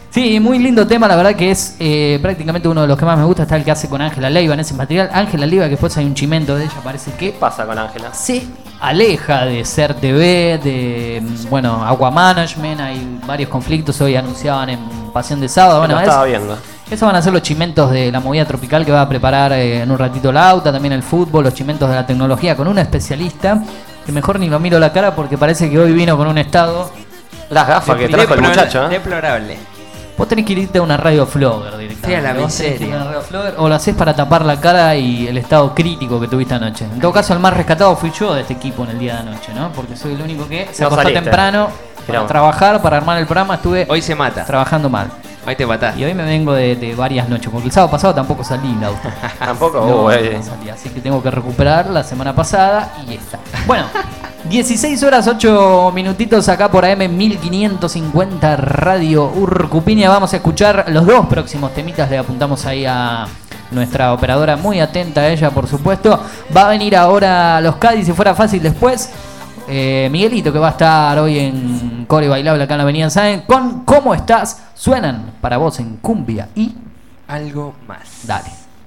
Sí, muy lindo tema, la verdad que es prácticamente uno de los que más me gusta. Está el que hace con Ángela Leiva en ese material. Ángela Leiva, que después hay un chimento de ella, parece que... ¿Qué pasa con Ángela? Se aleja de Ser TV, de, bueno, Agua Management. Hay varios conflictos, hoy anunciaban en Pasión de Sábado. Bueno, lo estaba viendo. Esos van a ser los chimentos de la movida tropical que va a preparar en un ratito Lauta, también el fútbol, los chimentos de la tecnología, con una especialista que mejor ni lo miro la cara porque parece que hoy vino con un estado... Las gafas que trajo el muchacho, ¿eh? Deplorable. Vos tenés que irte a una radio flogger directamente. Sí, a la Vos tenés que ir miseria. a una radio flogger, o lo haces para tapar la cara y el estado crítico que tuviste anoche. En todo caso, el más rescatado fui yo de este equipo en el día de anoche, ¿no? Porque soy el único que se No acostó saliste. temprano para trabajar, para armar el programa. Estuve Hoy se mata. trabajando mal. Hoy te matás. Y hoy me vengo de varias noches, porque el sábado pasado tampoco salí, Lauta. Tampoco, No salí, así que tengo que recuperar la semana pasada y esta. Bueno, 16 horas 8 minutitos acá por AM 1550 Radio Urcupiña. Vamos a escuchar los dos próximos temitas. Le apuntamos ahí a nuestra operadora, muy atenta a ella, por supuesto. Va a venir ahora Los Cádiz, si fuera fácil después. Miguelito, que va a estar hoy en Core Bailable acá en la Avenida Sáenz, con ¿Cómo estás? Suenan para vos en cumbia y algo más. Dale.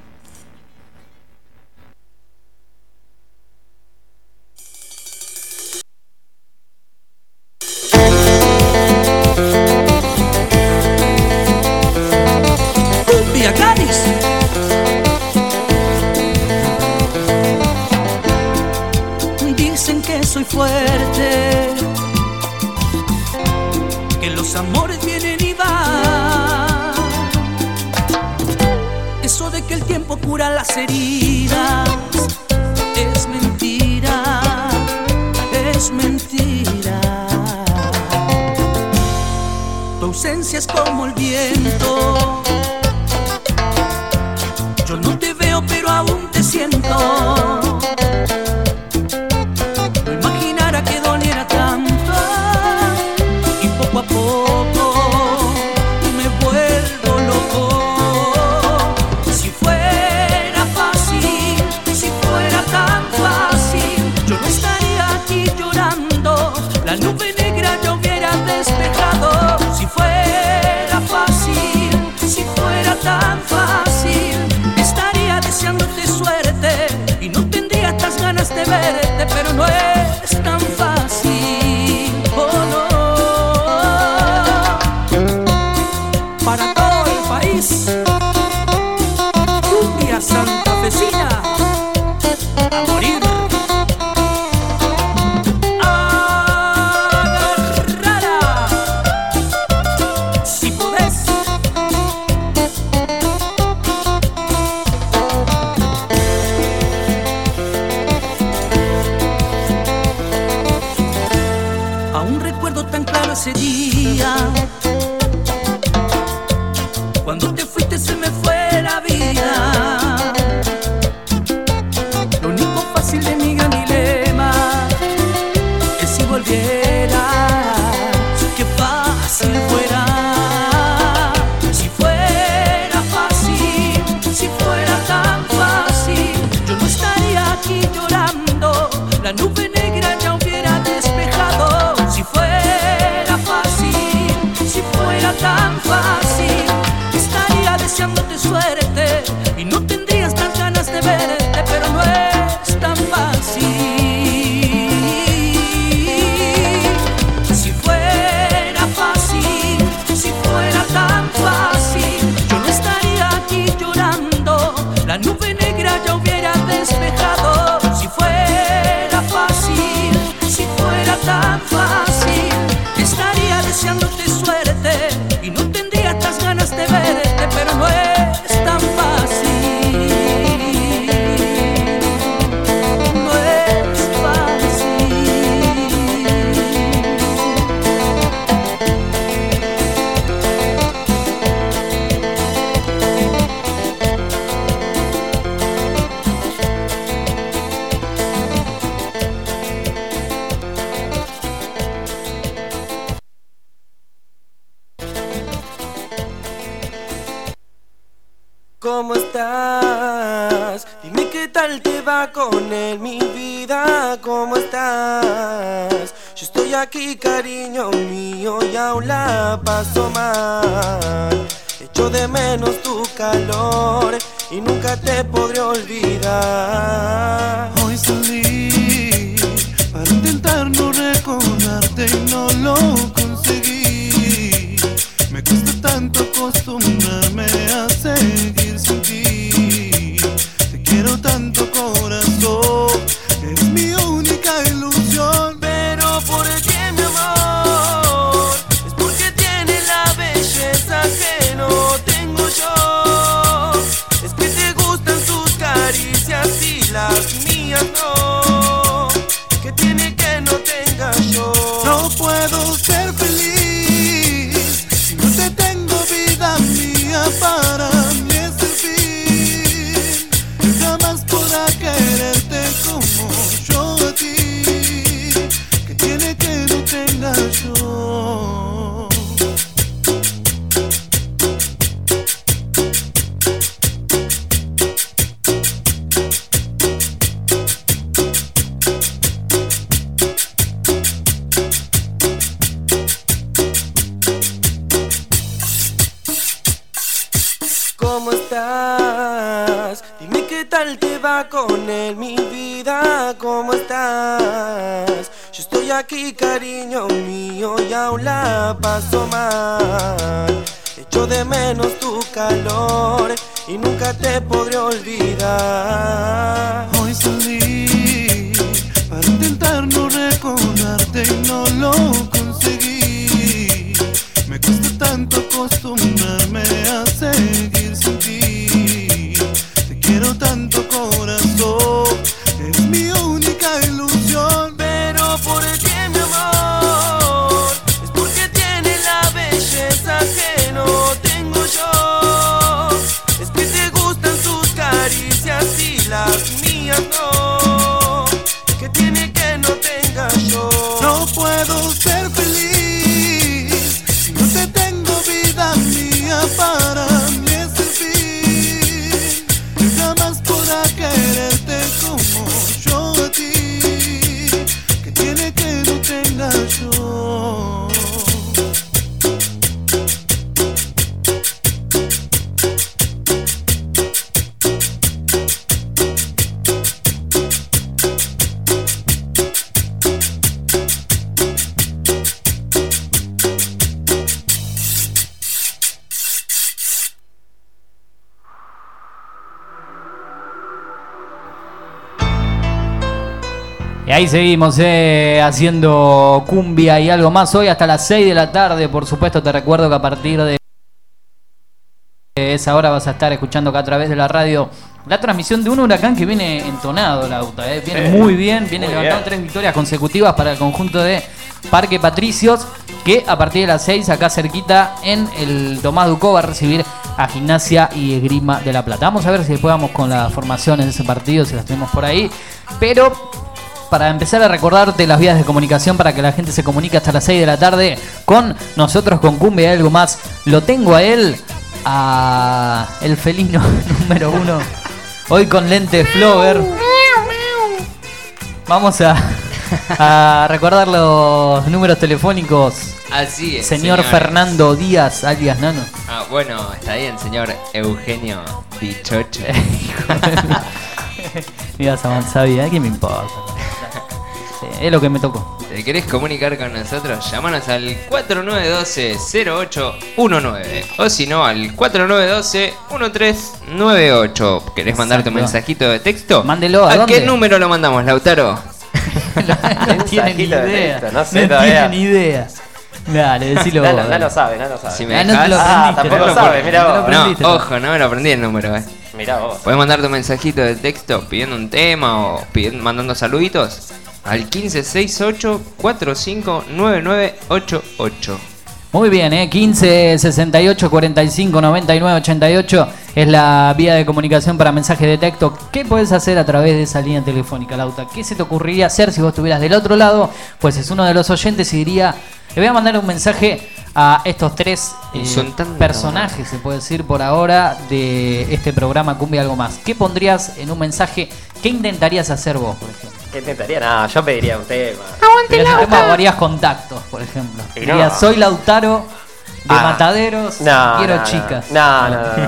Cumbia Cádiz. Dicen que soy fuerte, que los amores vienen y van. Eso de que el tiempo cura las heridas es mentira, es mentira. Tu ausencia es como el viento. Yo no te veo pero aún te siento. No imaginara que doliera tanto. Y poco a poco me vuelvo loco. Si fuera fácil, si fuera tan fácil, yo no estaría aquí llorando. La nube negra ya hubiera despejado. Si fuera fácil, si fuera tan fácil, estaría deseándote suerte y no tendría estas ganas de verte, pero no es tan fácil, oh no. Para todo el país, cumbia santafesina, a morir. Agarrara, si podés. Aún recuerdo tan claro ese día, cuando te fuiste se me fue la vida. Lo único fácil de mi gran dilema es si volvieras, qué fácil fuera. Si fuera fácil, si fuera tan fácil, yo no estaría aquí llorando. La nube negra ya hubiera despejado. Si fuera fácil, si fuera tan fácil, estaría deseándote suerte y no tendrías tan ganas de verte, pero no es tan fácil. Si fuera fácil, si fuera tan fácil, yo no estaría aquí llorando. La nube negra ya hubiera despejado. Si fuera fácil, si fuera tan fácil, estaría deseándote suerte y no tendría estas ganas de verte, pero no es tan fácil. No es fácil. ¿Cómo estás? Dime qué tal te va con él, mi vida. ¿Cómo estás? Yo estoy aquí, cariño mío, y aún la paso mal. Echo de menos tu calor y nunca te podré olvidar. Hoy salí para intentar no recordarte y no lo conseguí. Me cuesta tanto acostumbrarme a seguir sin ti. Te quiero tanto, corazón, eres mi única ilusión. Pero ¿por qué, mi amor? Es porque tiene la belleza que no tengo yo. Es que te gustan sus caricias y las mías no. ¿Qué tiene que no tenga yo? No puedo ser feliz si no te tengo, vida mía. Para mí es el fin. Jamás podrá quererte como yo a ti. ¿Qué tiene que no tenga yo? ¿Cómo estás? Dime qué tal te va con él, mi vida. ¿Cómo estás? Yo estoy aquí, cariño mío, y aún la paso mal. Echo de menos tu calor y nunca te podré olvidar. Hoy salí para intentar no recordarte y no lo conseguí. Me cuesta tanto acostumbrarme a seguir sin ti. Te quiero tanto, corazón, eres mi única ilusión. Pero ¿por qué, mi amor? Es porque tiene la belleza que no tengo yo. Es que te gustan sus caricias y las mías no. ¿Qué tiene que no tenga yo? No puedo ser feliz si no te tengo, vida mía. Para mí es el fin. Jamás podrá quererte como yo a ti. ¿Qué tiene que no tenga yo? Y ahí seguimos haciendo cumbia y algo más hoy hasta las 6 de la tarde. Por supuesto, te recuerdo que a partir de esa hora vas a estar escuchando acá a través de la radio la transmisión de un Huracán que viene entonado, Lauta. Viene muy bien, viene levantando 3 victorias consecutivas para el conjunto de Parque Patricios, que a partir de las 6 acá cerquita en el Tomás Ducó va a recibir a Gimnasia y Esgrima de La Plata. Vamos a ver si después vamos con las formaciones de ese partido, si las tenemos por ahí. Pero para empezar a recordarte las vías de comunicación para que la gente se comunique hasta las 6 de la tarde con nosotros, con Cumbia y algo más. Lo tengo a él, a el felino número 1, hoy con lentes Flover. Vamos a recordar los números telefónicos. Así es, señor señores. Fernando Díaz, alias Nano. Ah, bueno, está bien, señor Eugenio Bichocho. Díaz Avanzavia, ¿qué me importa? Sí, es lo que me tocó. ¿Te querés comunicar con nosotros? Llámanos al 4912-0819 o si no al 4912-1398. ¿Querés mandarte un mensajito de texto? Mándelo. ¿A dónde? qué número lo mandamos, Lautaro? No tiene ni idea. No sé no todavía. tiene ni idea. Dale, decilo vos. No lo sabe, no lo sabe. Si me no te dejás. lo aprendiste, tampoco no sabe, mirá vos. No, ojo, no me lo aprendí el número, Mirá vos. Puedes mandarte un mensajito de texto pidiendo un tema o mandando saluditos al 1568-459988. Muy bien, 15 68 45 99 88 es la vía de comunicación para mensajes de texto. ¿Qué podés hacer a través de esa línea telefónica, Lauta? ¿Qué se te ocurriría hacer si vos estuvieras del otro lado? Pues es uno de los oyentes y diría: le voy a mandar un mensaje a estos tres personajes, se puede decir por ahora, de este programa Cumbia Algo Más. ¿Qué pondrías en un mensaje? ¿Qué intentarías hacer vos, por ejemplo? ¿Qué intentaría? Nada, yo pediría un tema. En ese tema harías contactos, por ejemplo. Y Dirías, no. soy Lautaro de Mataderos, quiero chicas. No.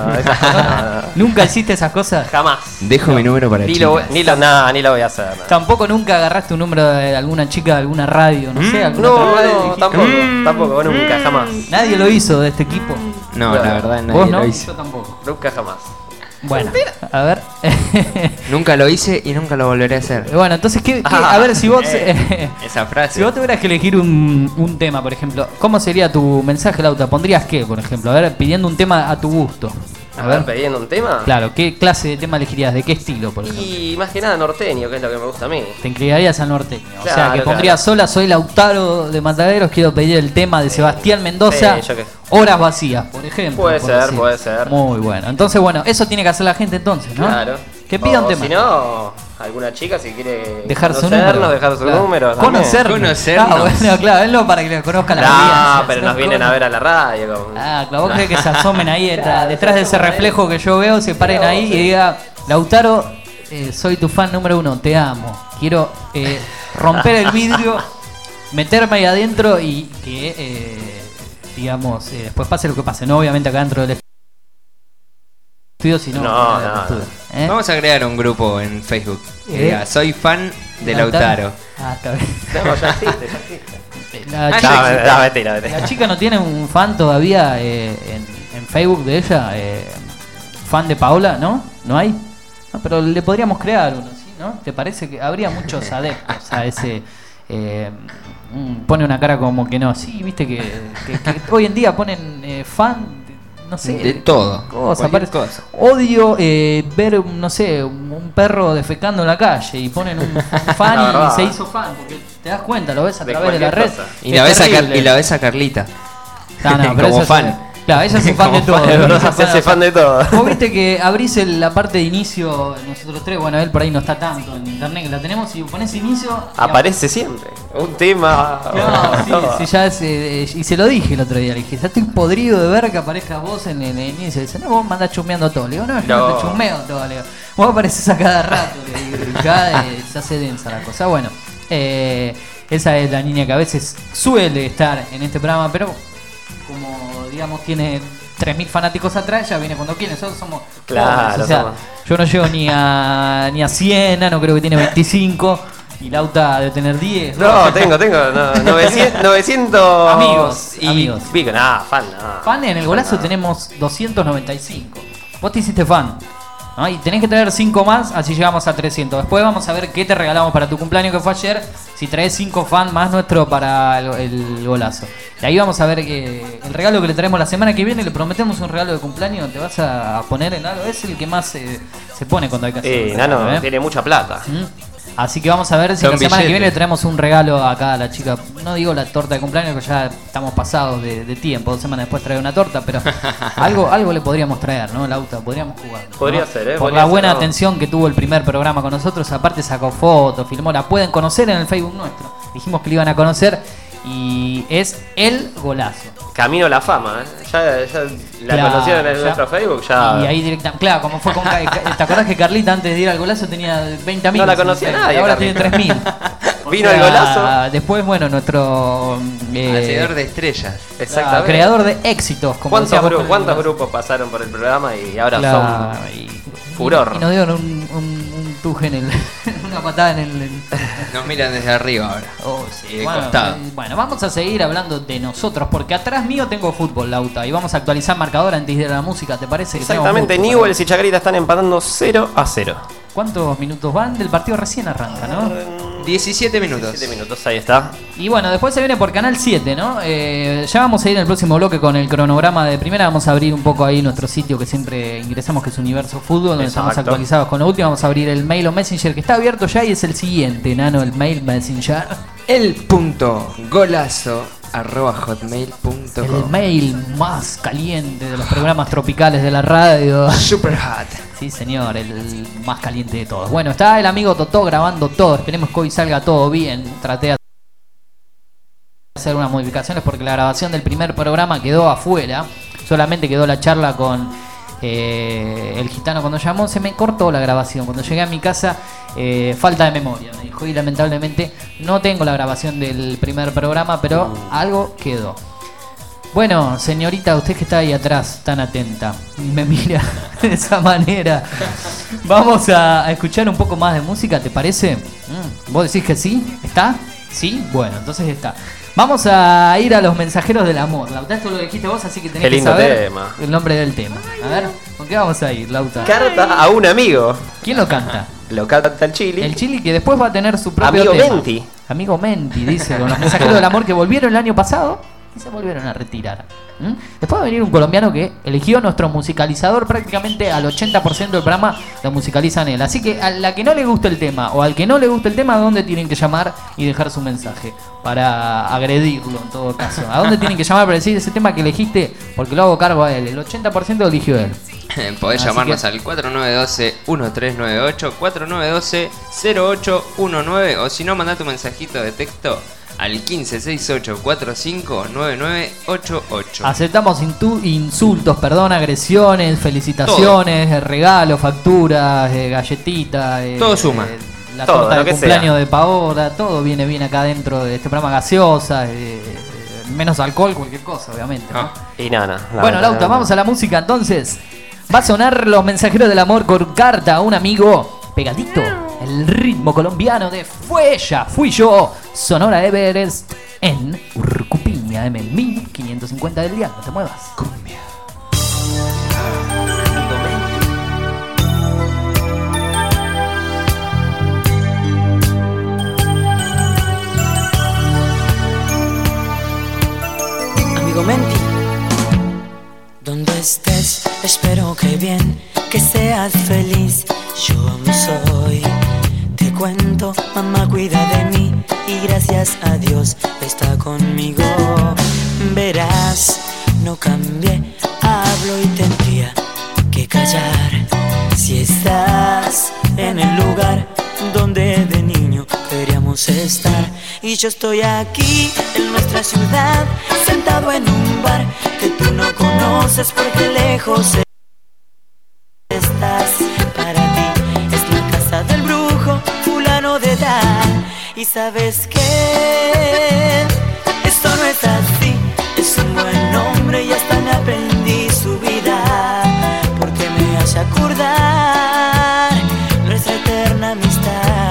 ¿Nunca hiciste esas cosas? Jamás. Dejo mi número para Ni chicas. ni lo voy a hacer. Tampoco nunca agarraste un número de alguna chica de alguna radio, no sé, alguna No, otra radio y dijiste, tampoco, nunca, jamás. Nadie lo hizo de este equipo. No, la verdad, nadie ¿Vos no? lo hizo. Yo tampoco. Nunca, jamás. Bueno, a ver. Nunca lo hice y nunca lo volveré a hacer. Bueno, entonces, a ver, si vos esa frase. si vos tuvieras que elegir un tema, por ejemplo, ¿cómo sería tu mensaje, Lauta? ¿Pondrías qué, por ejemplo? A ver, pidiendo un tema a tu gusto. A ver, pidiendo un tema. Claro, ¿qué clase de tema elegirías? ¿De qué estilo, por ejemplo? Y más que nada norteño, que es lo que me gusta a mí. Te inclinarías al norteño. O sea, Claro, que claro. pondrías sola, soy Lautaro de Mataderos, quiero pedir el tema de Sebastián Mendoza, Sí, yo qué- Horas Vacías, por ejemplo. Puede por ser, decir. puede ser. Muy bueno. Entonces, bueno, eso tiene que hacer la gente entonces, ¿no? Claro. Que pida un O tema. Si no, alguna chica si quiere Dejar su conocernos, número. dejar su Claro. número. también. Conocernos. Ah, bueno, claro, él no para que le conozcan la audiencia. pero nos vienen a ver a la radio. Como... Ah, claro, vos crees que se asomen ahí detrás de ese reflejo que yo veo, se paren ahí y diga, Lautaro, soy tu fan número 1, te amo. Quiero romper el vidrio, meterme ahí adentro y que, digamos, después pase lo que pase. No, obviamente acá dentro del estudio, sino No, fuera del no, estudio. Vamos a crear un grupo en Facebook. Que ¿Eh? diga, soy fan de Lautaro. Ah, está bien. No, ya existe. La chica, mentira. la chica no tiene un fan todavía en Facebook de ella, fan de Paola, ¿no? ¿No hay? No, pero le podríamos crear uno, ¿sí? ¿No? ¿Te parece que habría muchos adeptos a ese? Pone una cara como que no, sí, viste que hoy en día ponen fan, no sé, De todo. Cosa, Cualquier parece- cosa. Odio ver, no sé, un perro defecando en la calle y ponen un fan La y verdad. se hizo fan, porque te das cuenta, lo ves a De través de la red. cualquier cosa. Y Es la, ves a terrible. y la ves a Carlita. No, no, pero como esa fan. es- claro, ella es un fan de Como todo. fan, ¿no? Se hace fan de todo. Vos viste que abrís la parte de inicio, nosotros tres, bueno, él por ahí no está tanto en internet, que la tenemos, y ponés inicio. Aparece siempre. Un tema. No, sí, ya es, y se lo dije el otro día, le dije, ya estoy podrido de ver que aparezca vos en el inicio. Dice, no, vos me andás chusmeando todo. Le digo, no, yo no te chusmeo todo. Le digo, vos apareces a cada rato. Le digo, y ya se hace densa la cosa. Bueno, esa es la niña que a veces suele estar en este programa, pero como digamos tiene 3.000 fanáticos atrás, ella viene cuando quiere. Nosotros somos Claro, pobres, o sea, somos. yo no llego ni a 100, no creo que tiene 25. Y Lauta debe tener 10. No, tengo 900 Amigos. Pico, nada, fan, nada. Fan en el golazo tenemos 295. Vos te hiciste fan, ¿no? Y tenés que traer 5 más, así llegamos a 300. Después vamos a ver qué te regalamos para tu cumpleaños que fue ayer. Si traes 5 fans más nuestro para el golazo. Y ahí vamos a ver el regalo que le traemos la semana que viene. Le prometemos un regalo de cumpleaños. Te vas a poner en algo. Es el que más se pone cuando hay que hacer un regalo, Nano, tiene mucha plata. Así que vamos a ver si Son la semana que billetes. viene le traemos un regalo acá a la chica. No digo la torta de cumpleaños, que ya estamos pasados de tiempo. 2 semanas después traer una torta, pero algo le podríamos traer, ¿no, Lauta? Podríamos jugar. ¿no? Podría ser, Por podría la ser, buena ¿no? atención que tuvo el primer programa con nosotros. Aparte sacó fotos, filmó. La pueden conocer en el Facebook nuestro. Dijimos que lo iban a conocer. Y es el golazo. Camino a la fama, ¿eh? Ya la Claro, conocieron en ya. nuestro Facebook, ya. Y ahí directamente. Claro, como fue con. ¿Te acordás que Carlita antes de ir al golazo tenía 20 amigos? No la conocía en el nadie, Facebook? Ahora Carlita. tiene 3.000. Vino el golazo. Después, bueno, nuestro. Hacedor de estrellas. Exactamente. Creador de éxitos. Como ¿Cuántos, decíamos con el cuántos golazo? grupos pasaron por el programa y ahora Claro, son furor? Y nos dieron un tuje en el. Una patada en el. Nos miran desde arriba ahora. Oh, sí. De Bueno, costado. bueno, vamos a seguir hablando de nosotros, porque atrás mío tengo fútbol, Lauta, y vamos a actualizar marcador antes de ir a la música, ¿te parece? Que tenemos Exactamente, fútbol? Newell's y Chacarita están empatando 0-0. ¿Cuántos minutos van? Del partido recién arranca, ¿no? 17 minutos. 7 minutos, ahí está. Y bueno, después se viene por Canal 7, ¿no? Ya vamos a ir en el próximo bloque con el cronograma de primera. Vamos a abrir un poco ahí nuestro sitio que siempre ingresamos, que es Universo Fútbol, donde estamos Exacto. actualizados con lo último. Vamos a abrir el mail o messenger que está abierto ya y es el siguiente, Nano, el mail messenger. El.golazo@hotmail.com. El mail más caliente de los programas tropicales de la radio. Super hot. Sí, señor, el más caliente de todos. Bueno, está el amigo Totó grabando todo. Esperemos que hoy salga todo bien. Traté de hacer unas modificaciones porque la grabación del primer programa quedó afuera. Solamente quedó la charla con El gitano cuando llamó se me cortó la grabación. Cuando llegué a mi casa, falta de memoria, me dijo. Y lamentablemente no tengo la grabación del primer programa, pero algo quedó. Bueno, señorita, usted que está ahí atrás, tan atenta, y me mira de esa manera. Vamos a escuchar un poco más de música, ¿te parece? ¿Vos decís que sí? ¿Está? ¿Sí? Bueno, entonces está. Vamos a ir a los mensajeros del amor. Lauta, esto lo dijiste vos, así que tenés que saber el nombre del tema. A ver, ¿con qué vamos a ir, Lauta? Carta a un amigo. ¿Quién lo canta? Lo canta el Chili. El Chili, que después va a tener su propio Amigo tema. Menti. Amigo Menti, dice, con los mensajeros del amor que volvieron el año pasado y se volvieron a retirar. Después va a venir un colombiano que eligió nuestro musicalizador. Prácticamente al 80% del programa lo musicalizan él. Así que a la que no le guste el tema o al que no le guste el tema, ¿a dónde tienen que llamar y dejar su mensaje? Para agredirlo en todo caso. ¿A dónde tienen que llamar para decir ese tema que elegiste? Porque lo hago cargo a él. El 80% lo eligió él. Podés llamarnos al 4912-1398, 4912-0819 o si no, mandá tu mensajito de texto al 1568459988. Aceptamos insultos, agresiones, felicitaciones, regalos, facturas, galletitas. Todo suma. La torta de cumpleaños de Paola, todo viene bien acá dentro de este programa, gaseosa, menos alcohol, cualquier cosa, obviamente, ¿no? Y nada. Bueno, Lauta, vamos a la música entonces. Va a sonar Los Mensajeros del Amor con Carta a un amigo. Pegadito, el ritmo colombiano de Fue ella, fui yo, Sonora Everest en Urcupiña, M1550 del día. No te muevas. Cumbia. Amigo Menti, donde estés, espero que bien, que seas feliz. Yo aún soy, te cuento, mamá cuida de mí y gracias a Dios está conmigo. Verás, no cambié, hablo y tendría que callar. Si estás en el lugar donde de niño queríamos estar, y yo estoy aquí en nuestra ciudad, sentado en un bar que tú no conoces porque lejos estás. Para ti es la casa del brujo fulano de tal. Y sabes que esto no es así, es un buen hombre y hasta me aprendí su vida, porque me hace acordar nuestra eterna amistad.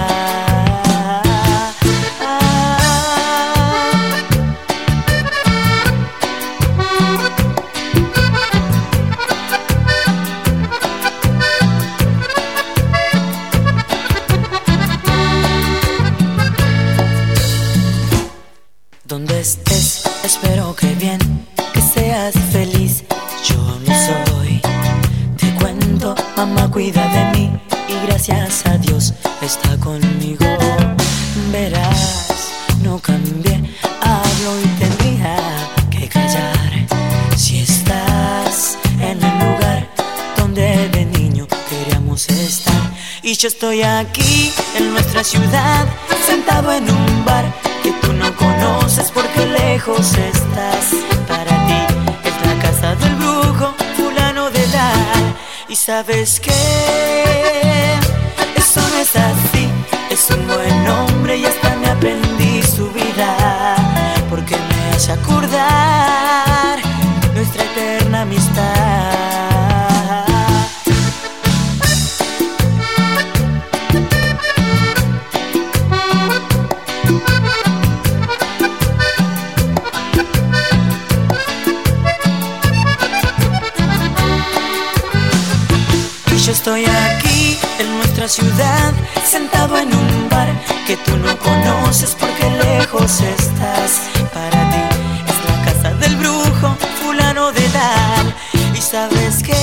Donde estés, espero que bien, que seas feliz. Yo aún lo soy, te cuento, mamá cuida de mí y gracias a Dios está conmigo. Verás, no cambié, hablo y tendría que callar. Si estás en el lugar donde de niño queríamos estar, y yo estoy aquí en nuestra ciudad, sentado en un bar que tú no conoces porque lejos estás. Para ti es la casa del brujo fulano de tal. Y sabes que eso no es así, es un buen hombre y hasta me aprendí su vida, porque me hace acordar nuestra eterna amistad. Yo estoy aquí en nuestra ciudad, sentado en un bar que tú no conoces porque lejos estás. Para ti es la casa del brujo fulano de tal. Y sabes que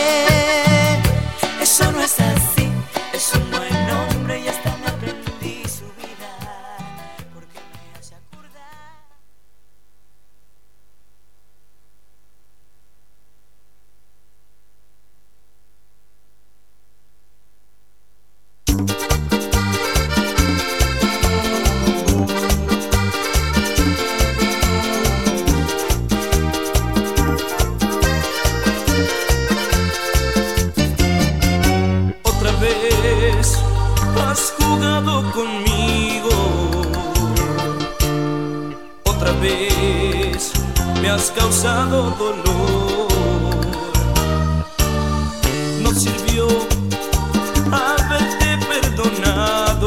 eso no es así, es un buen hombre y hasta me aprendí su vida, porque me hace acordar. has jugado conmigo. Otra vez me has causado dolor. No sirvió haberte perdonado.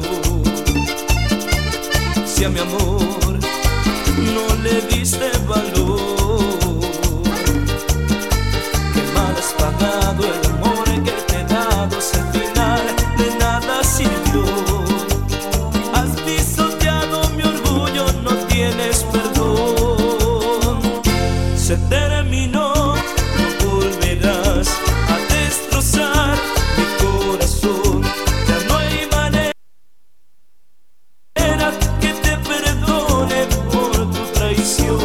Si a mi amor no le diste valor, qué mal has pagado el amor que te he dado. Si al final de nada sirvió, has pisoteado mi orgullo, no tienes perdón. Se terminó, no volverás a destrozar mi corazón. Ya no hay manera que te perdone por tu traición.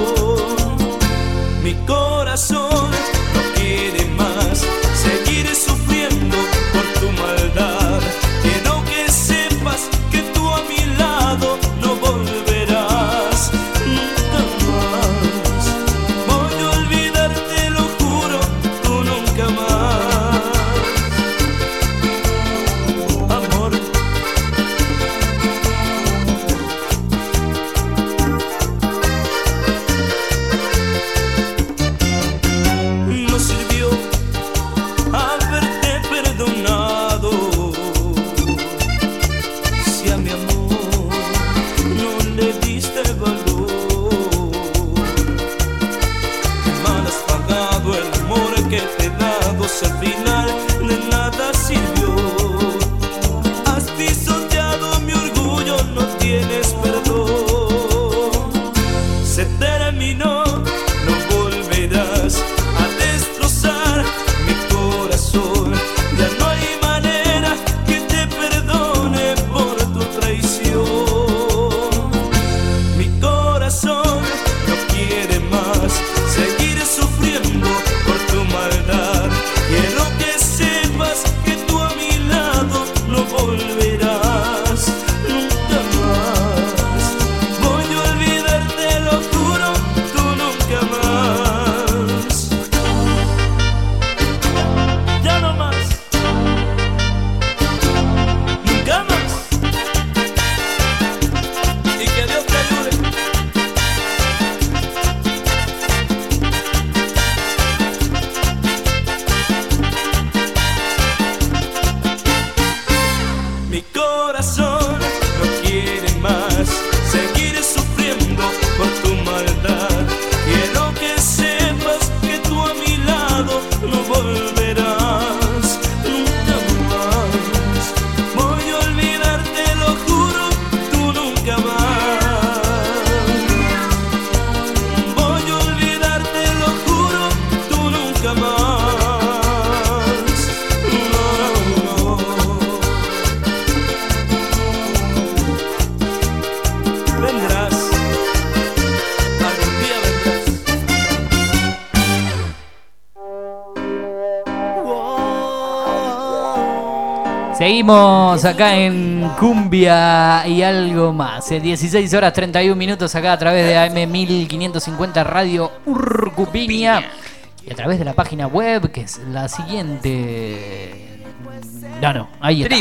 Mi corazón no quiere más seguir sufriendo por tu maldad. Quiero que sepas que tú a mi lado no volverás nunca más. Voy a olvidarte, lo juro, tú nunca más. Amor, no sirvió haberte perdonado. Si a mi amor no le diste valor, qué mal has pagado el amor que te he dado. Si al final de nada sirvió, has pisoteado mi orgullo, no tienes perdón. Se terminó, no volverás a destrozar mi corazón. Ya no hay manera que te perdone por tu traición. Mi corazón no quiere más seguir sufriendo por tu maldad. Quiero que sepas que tú a mi lado no volverás nunca más. Voy a olvidarte, lo juro, tú nunca más. Ya no más, nunca más. Y que Dios te ayude. Mi corazón no quiere más seguir sufriendo por tu maldad. Quiero que sepas que tú a mi lado no volverás nunca más. Voy a olvidarte, lo juro, tú nunca más. Voy a olvidarte, lo juro, tú nunca más. No, no. Vendrás, algún día vendrás. Seguimos acá en Cumbia y algo más. 16 horas 31 minutos acá a través de AM 1550 Radio Urcupiña. Y a través de la página web, que es la siguiente. No, ahí está.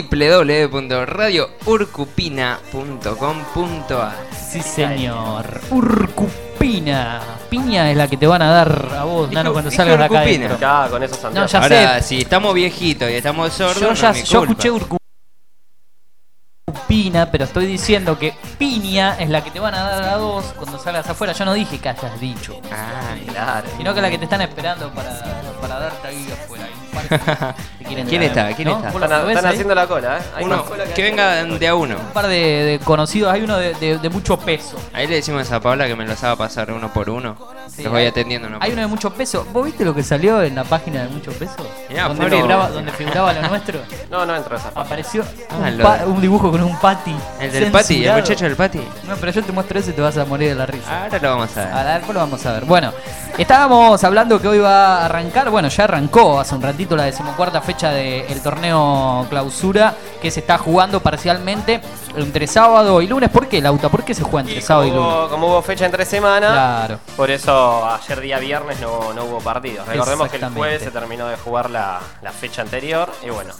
www.radiourcupina.com.ar. Sí, señor. Urcupina. Piña es la que te van a dar a vos, Nano, cuando salgas de acá adentro. Ya, con esos No, ya Ahora, sé. si estamos viejitos y estamos sordos, Yo no es mi yo culpa. escuché Urcupina, pero estoy diciendo que piña es la que te van a dar a vos cuando salgas afuera. Yo no dije que hayas dicho. Ah, claro. Sino que la que te están esperando para darte ahí afuera. Hay un par que quieren ¿Quién traer, está? ¿Quién ¿no? está? ¿Vos lo ves Están ahí? haciendo la cola, ¿eh? Hay Uno, más cola que venga de a uno. Un par de conocidos. Hay uno de mucho peso. Ahí le decimos a Paula que me los haga pasar uno por uno. Sí, los voy hay- atendiendo uno por Hay uno de mucho peso. ¿Vos viste lo que salió en la página de mucho peso? Mirá, donde, Fabri. figuraba lo nuestro. No entro a esa parte. Apareció Ah, un dibujo con un pati. El del pati, el censurado. muchacho del pati. No, pero yo te muestro eso y te vas a morir de la risa. Ahora lo vamos a ver. Ahora después lo vamos a ver. Bueno, estábamos hablando que hoy va a arrancar. Bueno, ya arrancó hace un ratito la 14ª fecha del torneo Clausura, que se está jugando parcialmente entre sábado y lunes. ¿Por qué, Lauta? ¿Por qué se juega entre sábado y lunes? Como hubo fecha entre semana, Claro. por eso ayer día viernes no hubo partidos. Recordemos que el Exactamente. jueves se terminó de jugar la fecha anterior y bueno,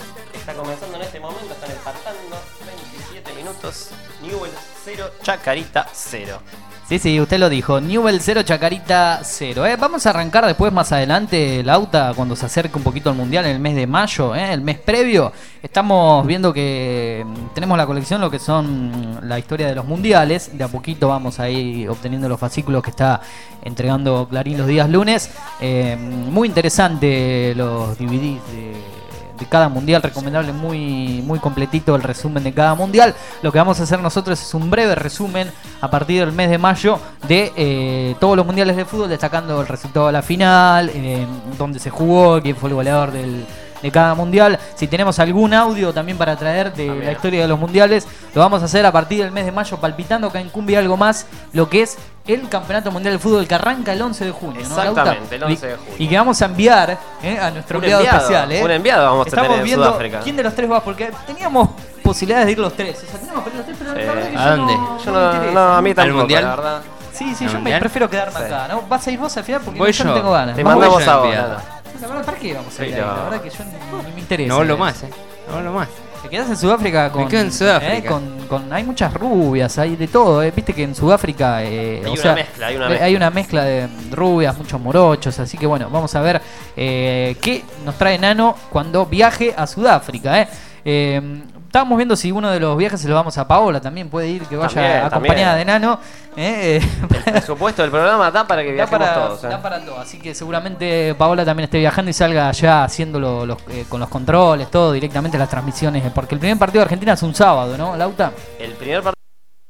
está comenzando en este momento, están empatando 27 minutos. Newell's 0, Chacarita 0. Sí, usted lo dijo. Newell's 0, Chacarita 0. Vamos a arrancar después, más adelante, Lauta, cuando se acerque un poquito al Mundial, en el mes de mayo, el mes previo. Estamos viendo que tenemos la colección, lo que son la historia de los Mundiales. De a poquito vamos a ir obteniendo los fascículos que está entregando Clarín los días lunes. Muy interesante los DVDs de cada mundial, recomendable, muy completito el resumen de cada mundial. Lo que vamos a hacer nosotros es un breve resumen a partir del mes de mayo de todos los mundiales de fútbol, destacando el resultado de la final, dónde se jugó, quién fue el goleador de cada mundial. Si tenemos algún audio también para traer de la historia de los mundiales, lo vamos a hacer a partir del mes de mayo, palpitando acá en Cumbia Algo Más, lo que es el Campeonato Mundial de Fútbol, que arranca el 11 de junio. Exactamente, ¿no, el 11 de junio. Y que vamos a enviar a nuestro enviado especial. Un enviado vamos a tener en viendo Sudáfrica. ¿Quién de los tres va? Porque teníamos posibilidades de ir los tres. O sea, teníamos que ir los tres, pero la verdad que ¿a dónde? No, a mí tampoco, ¿Al mundial? la verdad. Sí, yo me prefiero quedarme acá, ¿no? Vas a ir vos al final porque Voy yo yo. no tengo ganas. Te mandamos a vos. La verdad, ¿para qué vamos a ir ahí? La verdad que yo ni me interesa. No hablo más, no hablo más. Te quedás en Sudáfrica con. Me quedo en Sudáfrica. Hay muchas rubias, hay de todo. Viste que en Sudáfrica. Hay una mezcla de rubias, muchos morochos. Así que bueno, vamos a ver qué nos trae Nano cuando viaje a Sudáfrica. Estábamos viendo si uno de los viajes se lo vamos a Paola. También puede ir, que vaya acompañada de Nano. El presupuesto del programa da para que viajemos todos. Da para todo. Así que seguramente Paola también esté viajando y salga allá haciéndolo con los controles, todo directamente las transmisiones. Porque el primer partido de Argentina es un sábado, ¿no, Lauta? El primer partido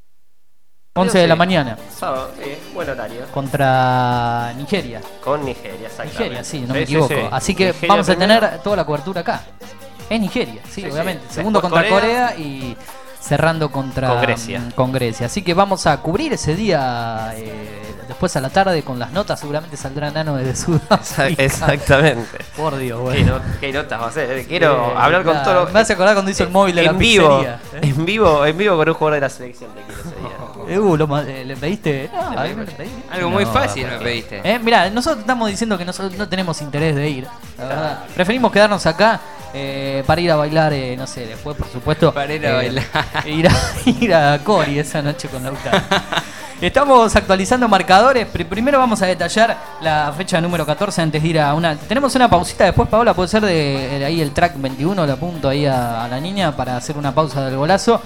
11 de la mañana. Sábado, sí, buen horario. Contra Nigeria. Con Nigeria, exactamente. Nigeria, sí, no me equivoco. Sí. Así que Nigeria vamos a tener toda la cobertura acá. Es Nigeria, sí, obviamente. Segundo contra Corea y cerrando con Grecia. Así que vamos a cubrir ese día después a la tarde con las notas. Seguramente saldrá Nano desde Sudáfrica. Exactamente. Por Dios, güey. ¿Qué notas va a hacer? Quiero hablar con todo. Me hace acordar cuando hizo el móvil de la pizzería. En vivo con un jugador de la selección te quiero ese día. ¿Le pediste? No, le pedí. Algo muy fácil me pediste. Mirá, nosotros estamos diciendo que nosotros no tenemos interés de ir. La verdad. Preferimos quedarnos acá para ir a bailar, no sé, después por supuesto. Para ir a bailar. Ir a Cori esa noche con Lautaro. Estamos actualizando marcadores. Primero vamos a detallar la fecha número 14 antes de ir a una. Tenemos una pausita después, Paola, puede ser de ahí el track 21, le apunto ahí a la niña para hacer una pausa del golazo.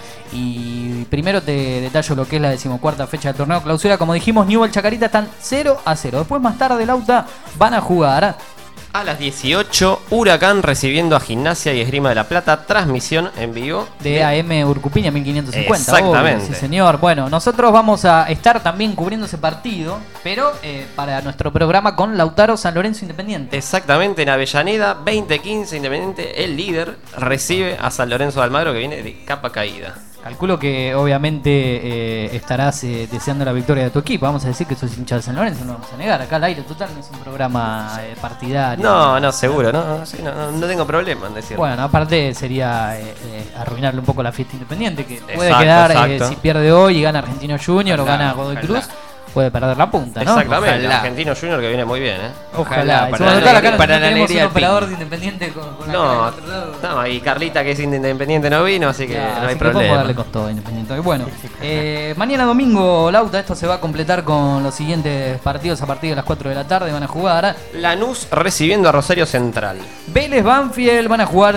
Y primero te detallo lo que es la 14ª fecha del torneo clausura. Como dijimos, Newell's Chacarita están 0-0. Después más tarde, Lauta, van a jugar a las 18, Huracán recibiendo a Gimnasia y Esgrima de la Plata, transmisión en vivo de AM Urcupiña 1550. Exactamente. Sí, señor. Bueno, nosotros vamos a estar también cubriendo ese partido, pero para nuestro programa con Lautaro San Lorenzo Independiente. Exactamente, en Avellaneda, 20-15, Independiente, el líder, recibe a San Lorenzo de Almagro, que viene de capa caída. Calculo que obviamente estarás deseando la victoria de tu equipo. Vamos a decir que sos hincha de San Lorenzo, no vamos a negar. Acá al aire total no es un programa partidario. No, seguro, no tengo problema en decirlo. Bueno, aparte sería arruinarle un poco la fiesta Independiente, que puede quedar si pierde hoy y gana Argentino Junior o gana Godoy Cruz. Puede perder la punta, ¿no? Exactamente, ojalá. Argentino Junior que viene muy bien, Ojalá. Para la alegría un operador de Independiente con no, y Carlita que es Independiente no vino, así que no hay problema. Podemos darle costo a Independiente. Bueno, mañana domingo, Lauta, esto se va a completar con los siguientes partidos a partir de las 4 de la tarde. Van a jugar Lanús recibiendo a Rosario Central. Vélez Banfield van a jugar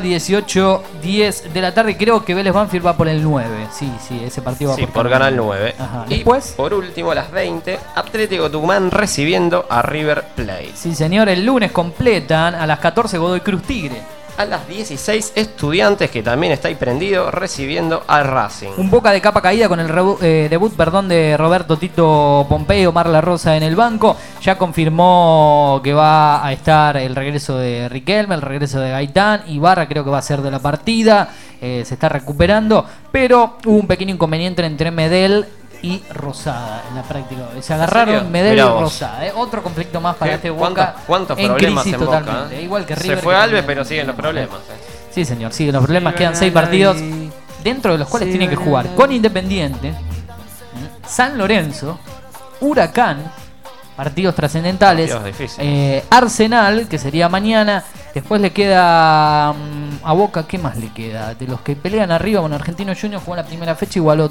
18-10 de la tarde. Creo que Vélez Banfield va por el 9. Sí, ese partido va por ganar el 9. Ajá. Y después, por último, a las 20, Atlético Tucumán recibiendo a River Plate. Sí, señor, el lunes completan a las 14 Godoy Cruz Tigre. A las 16 Estudiantes, que también está ahí prendido, recibiendo al Racing. Un Boca de capa caída con el debut de Roberto Tito Pompeo, Marla Rosa en el banco. Ya confirmó que va a estar el regreso de Riquelme, el regreso de Gaitán. Ibarra creo que va a ser de la partida. Se está recuperando, pero hubo un pequeño inconveniente entre Medel y Rosada en la práctica. Se agarraron Medel y Rosada. Otro conflicto más para este Boca. ¿Cuántos en problemas crisis en Boca? Totalmente. Igual que River. Se fue Alves, pero siguen los problemas. Sí, señor, siguen los problemas. Quedan 6 partidos, dentro de los cuales tiene que jugar con Independiente, San Lorenzo, Huracán, partidos trascendentales, Arsenal, que sería mañana. Después le queda a Boca, ¿qué más le queda? De los que pelean arriba, bueno, Argentinos Juniors jugó en la primera fecha, igualó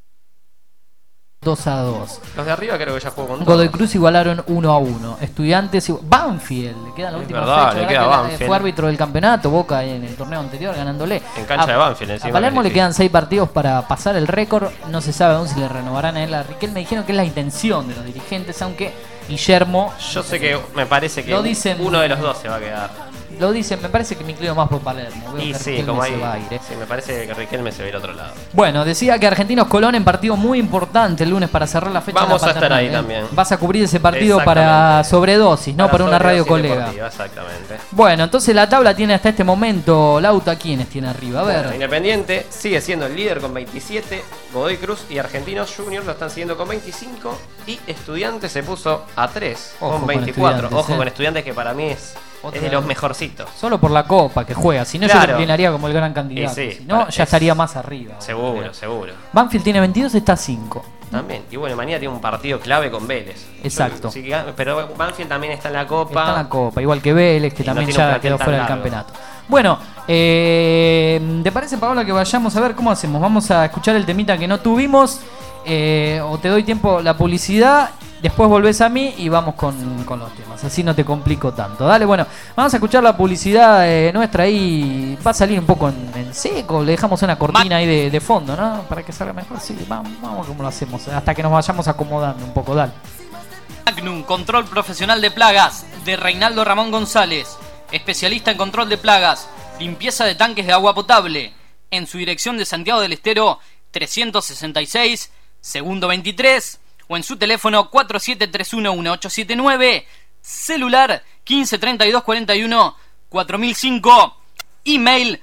2-2. Los de arriba creo que ya jugó con Godoy todos. Cruz igualaron 1-1. Estudiantes, Banfield, le queda la última verdad, fecha. le queda ¿verdad? Banfield. Fue árbitro del campeonato, Boca en el torneo anterior ganándole. En cancha de Banfield, A encima. Palermo que le quedan 6 partidos para pasar el récord. No se sabe aún si le renovarán a él a Riquelme. Me dijeron que es la intención de los dirigentes, aunque Guillermo... Yo sé que me parece que Lo dicen- uno de los dos se va a quedar. Lo dicen, me parece que me inclino más por Palermo. Veo Y que sí, Riquelme como se ahí. va a ir, Sí, me parece que Riquelme se va a ir a otro lado. Bueno, decía que Argentinos Colón en partido muy importante el lunes para cerrar la fecha. Vamos en la a estar Paternal, ahí también. Vas a cubrir ese partido Exactamente. para Sobredosis, no para una radio Sobredosis colega. deportiva, exactamente. Bueno, entonces la tabla tiene hasta este momento, Lauta, ¿quiénes tiene arriba? A ver. Bueno, Independiente sigue siendo el líder con 27, Godoy Cruz y Argentinos Juniors lo están siguiendo con 25 y Estudiantes se puso a 3 Ojo con con 24. Estudiantes, Ojo eh. con Estudiantes que para mí es Otra de los vez. mejorcitos. Solo por la copa que juega, si no yo Claro. lo inclinaría como el gran candidato. Y sí, Si no, ya estaría más arriba. Seguro, seguro. Banfield tiene 22, está 5. También. Y bueno, mañana tiene un partido clave con Vélez. Exacto. Sí, pero Banfield también está en la Copa. Está en la copa, igual que Vélez, que Y no también tiene un ya plantel quedó tan fuera del largo. campeonato. Bueno, ¿te parece, Paola, que vayamos a ver cómo hacemos? Vamos a escuchar el temita que no tuvimos, o te doy tiempo la publicidad, después volvés a mí y vamos con los temas, así no te complico tanto. Dale, bueno, vamos a escuchar la publicidad nuestra ahí, va a salir un poco en seco, le dejamos una cortina ahí de fondo, ¿no? Para que salga mejor, sí, vamos como lo hacemos, hasta que nos vayamos acomodando un poco, dale. Magnum, control profesional de plagas, de Reinaldo Ramón González, especialista en control de plagas, limpieza de tanques de agua potable, en su dirección de Santiago del Estero 366, segundo 23, o en su teléfono 47311879, celular 153241 4005, email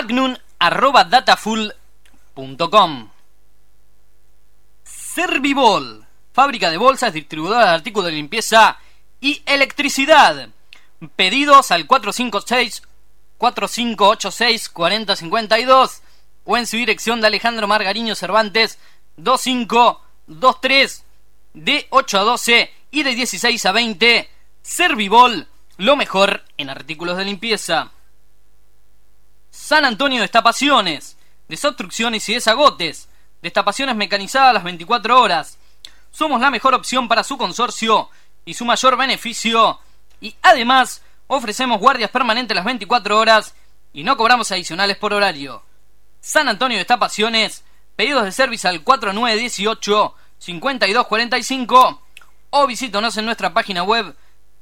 magnum@datafull.com. Servibol, fábrica de bolsas, distribuidora de artículos de limpieza y electricidad. Pedidos al 4586-4052 o en su dirección de Alejandro Margariño Cervantes 2523, de 8 a 12 y de 16 a 20. Servibol, lo mejor en artículos de limpieza. San Antonio Destapaciones, desobstrucciones y desagotes, destapaciones mecanizadas las 24 horas. Somos la mejor opción para su consorcio y su mayor beneficio. Y además, ofrecemos guardias permanentes las 24 horas y no cobramos adicionales por horario. San Antonio Destapaciones, pedidos de servicio al 4918-5245 o visítanos en nuestra página web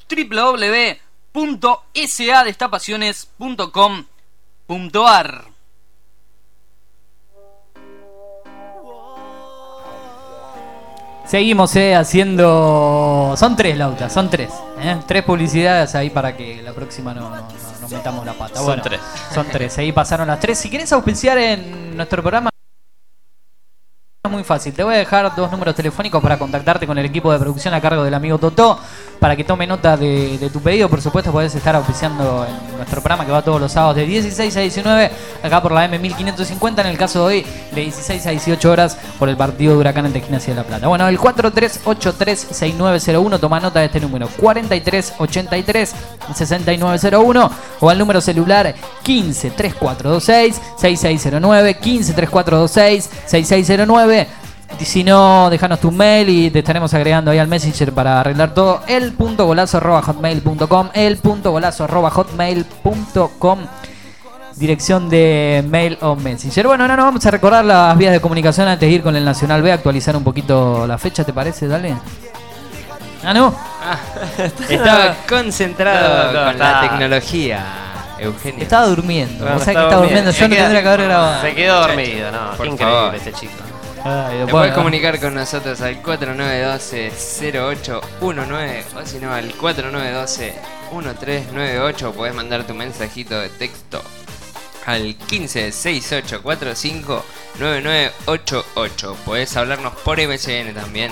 www.sadestapaciones.com.ar. Seguimos haciendo... Son 3, Lauta, son 3. 3 publicidades ahí para que la próxima no metamos la pata. Son Bueno, 3. Son 3, ahí pasaron las 3. Si querés auspiciar en nuestro programa, es muy fácil. Te voy a dejar 2 números telefónicos para contactarte con el equipo de producción a cargo del amigo Totó, para que tome nota de tu pedido. Por supuesto, podés estar auspiciando en nuestro programa que va todos los sábados de 16 a 19, acá por la M1550, en el caso de hoy de 16 a 18 horas por el partido de Huracán ante Gimnasia de la Plata. Bueno, el 4383-6901, toma nota de este número, 4383-6901, o al número celular 153426-6609, 153426-6609. Y si no, déjanos tu mail y te estaremos agregando ahí al Messenger para arreglar todo. el.golazo@hotmail.com, el.golazo@hotmail.com, dirección de mail o Messenger. Bueno, ahora nos vamos a recordar las vías de comunicación antes de ir con el Nacional B, actualizar un poquito la fecha, ¿te parece? Dale. Ah, no. Estaba concentrado No, con está. la tecnología, Eugenio. Estaba durmiendo. Bueno, O sea que está estaba durmiendo. Yo no queda- tendría que haber grabado. Se quedó dormido, no. Por Qué increíble favor. este chico. Ay, Te bueno. puedes comunicar con nosotros al 4912-0819 o si no al 4912-1398. Podés mandar tu mensajito de texto al 1568459988. Podés hablarnos por MSN también,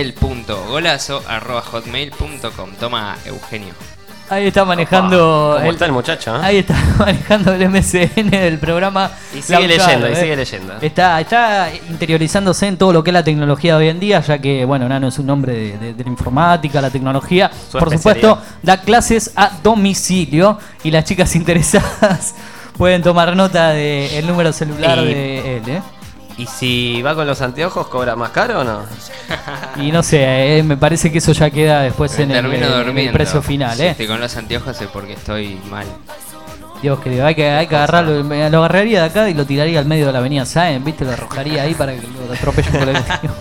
el.golazo@hotmail.com. Toma, Eugenio. Ahí está manejando. ¿Cómo está el muchacho? Ahí está manejando el MCN del programa. Y sigue Laucharo, leyendo, y sigue leyendo. Está interiorizándose en todo lo que es la tecnología de hoy en día, ya que, bueno, Nano es un hombre de la informática, la tecnología. Por supuesto, da clases a domicilio y las chicas interesadas Pueden tomar nota del número celular de él, ¿Y si va con los anteojos cobra más caro o no? Y no sé, me parece que eso ya queda después en el precio final, Si estoy con los anteojos es porque estoy mal. Dios querido, hay que agarrarlo, lo agarraría de acá y lo tiraría al medio de la avenida Sáenz, ¿viste? Lo arrojaría ahí para que lo atropelle un colectivo.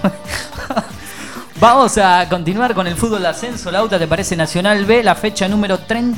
Vamos a continuar con el fútbol de ascenso. Lauta, ¿te parece? Nacional B, la fecha número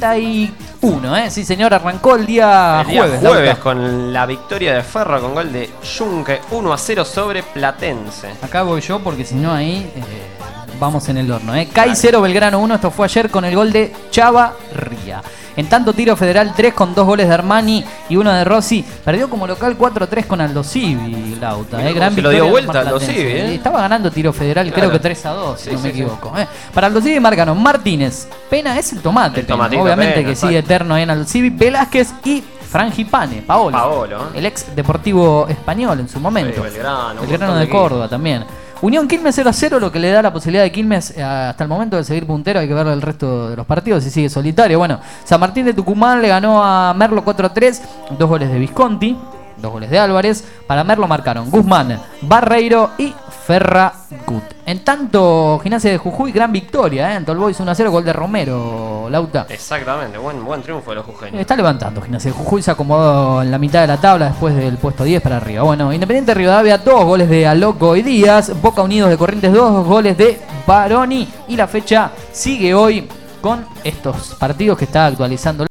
31, ¿eh? Sí, señor, arrancó el día jueves. Jueves con la victoria de Ferro con gol de Junque, 1-0 sobre Platense. Acá voy yo porque si no ahí vamos en el horno, ¿eh? CAI 0, Belgrano 1, esto fue ayer con el gol de Chavarría. En tanto, Tiro Federal 3 con 2 goles de Armani y 1 de Rossi. Perdió como local 4-3 con Aldo Civi, Lauta. Gran se lo dio vuelta Aldo Civi, Estaba ganando Tiro Federal, creo que 3-2, si no me equivoco. Para Aldo Civi marcaron Martínez. Pena es el tomate. Obviamente Pena, que sigue eterno en Aldo Civi. Velázquez y Frangipane, Paolo. El ex Deportivo Español en su momento. Belgrano de Córdoba también. Unión Quilmes 0-0, lo que le da la posibilidad de Quilmes hasta el momento de seguir puntero. Hay que ver el resto de los partidos si sigue solitario. Bueno, San Martín de Tucumán le ganó a Merlo 4-3, 2 goles de Visconti, 2 goles de Álvarez. Para Merlo marcaron Guzmán, Barreiro y Ferragut. En tanto, Gimnasia de Jujuy, gran victoria, en Tolbois 1-0, gol de Romero, Lauta. Exactamente, buen triunfo de los jujeños. Está levantando Gimnasia de Jujuy, se acomodó en la mitad de la tabla después del puesto 10 para arriba. Bueno, Independiente Rivadavia, 2 goles de Aloco y Díaz. Boca Unidos de Corrientes, 2 goles de Baroni. Y la fecha sigue hoy con estos partidos que está actualizando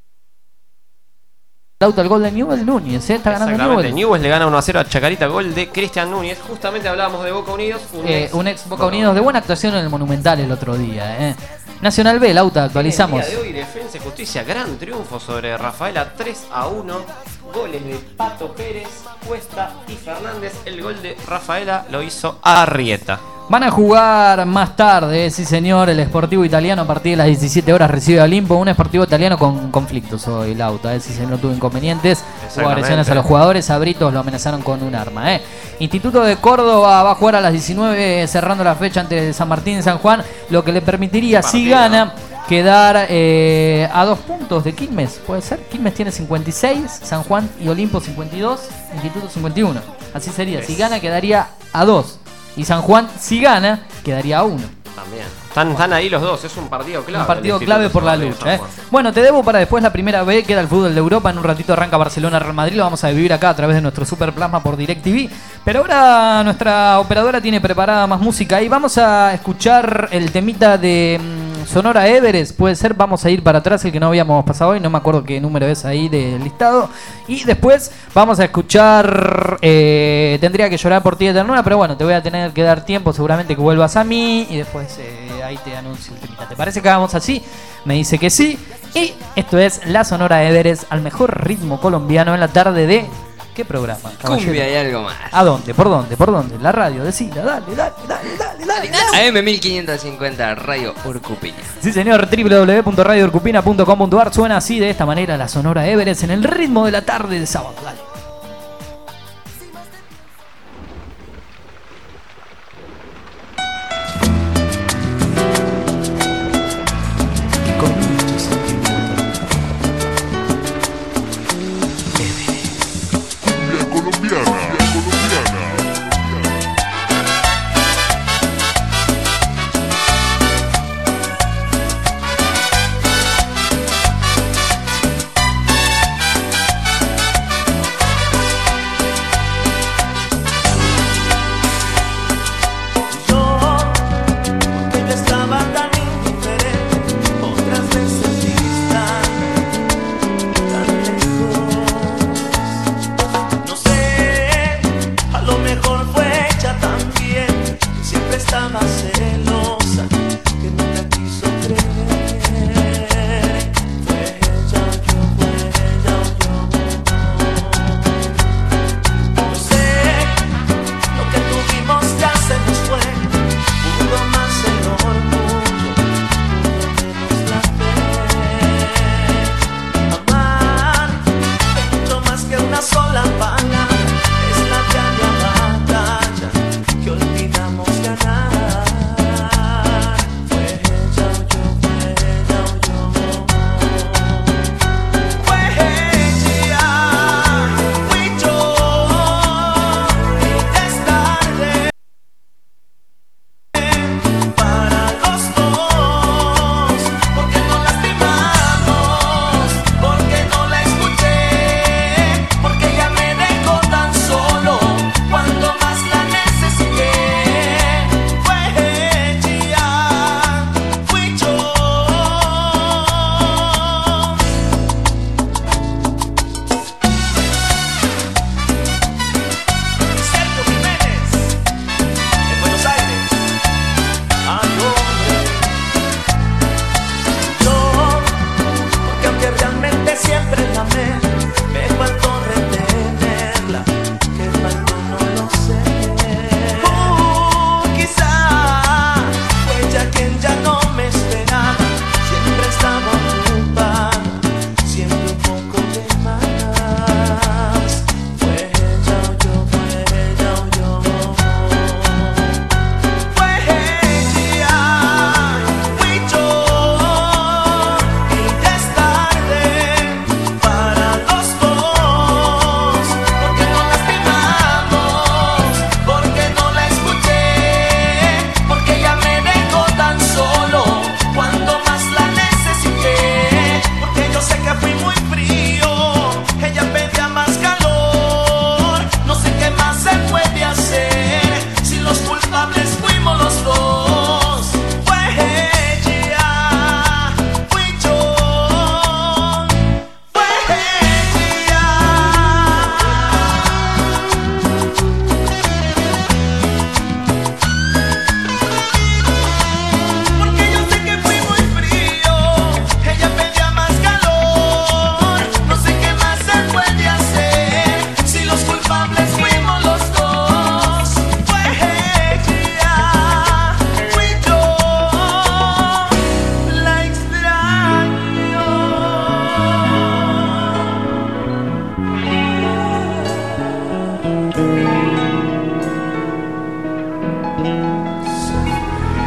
Lauta, el gol de Newell Núñez, está ganando Newell. Newell le gana 1-0 a Chacarita, gol de Cristian Núñez. Justamente hablábamos de Boca Unidos. Un ex Boca Unidos de buena actuación en el Monumental el otro día. Nacional B, Lauta, actualizamos. El día de hoy, Defensa y Justicia, gran triunfo sobre Rafaela, 3-1. Goles de Pato Pérez, Cuesta y Fernández. El gol de Rafaela lo hizo Arrieta. Van a jugar más tarde, sí señor, el Sportivo Italiano a partir de las 17 horas recibe a Olimpo. Un Sportivo Italiano con conflictos hoy, Lauta, sí señor, tuvo inconvenientes, hubo agresiones a los jugadores, a Britos lo amenazaron con un arma. Instituto de Córdoba va a jugar a las 19 cerrando la fecha ante San Martín y San Juan, lo que le permitiría, si gana, quedar a 2 puntos de Quilmes, puede ser. Quilmes tiene 56, San Juan y Olimpo 52, Instituto 51. Así sería, si gana quedaría a 2. Y San Juan, si gana, quedaría a 1. También. Están ahí los dos, es un partido clave. Un partido clave por la lucha. Bueno, te debo para después la primera B, queda el fútbol de Europa. En un ratito arranca Barcelona-Real Madrid. Lo vamos a vivir acá a través de nuestro Super Plasma por DirecTV. Pero ahora nuestra operadora tiene preparada más música. Y vamos a escuchar el temita de Sonora Everest. Puede ser, vamos a ir para atrás, el que no habíamos pasado hoy. No me acuerdo qué número es ahí del listado. Y después vamos a escuchar Tendría que llorar por ti de ternura. Pero bueno, te voy a tener que dar tiempo. Seguramente que vuelvas a mí. Y después ahí te anuncio el temita. ¿Te parece que hagamos así? Me dice que sí. Y esto es la Sonora Everest al mejor ritmo colombiano en la tarde de... ¿Qué programa? Cumbia y algo más. ¿A dónde? ¿Por dónde? ¿Por dónde? La radio, decila, dale. AM 1550 Radio Urcupiña. Sí, señor, www.radiourcupina.com.ar. Suena así, de esta manera, la Sonora Everest en el ritmo de la tarde de sábado. Dale.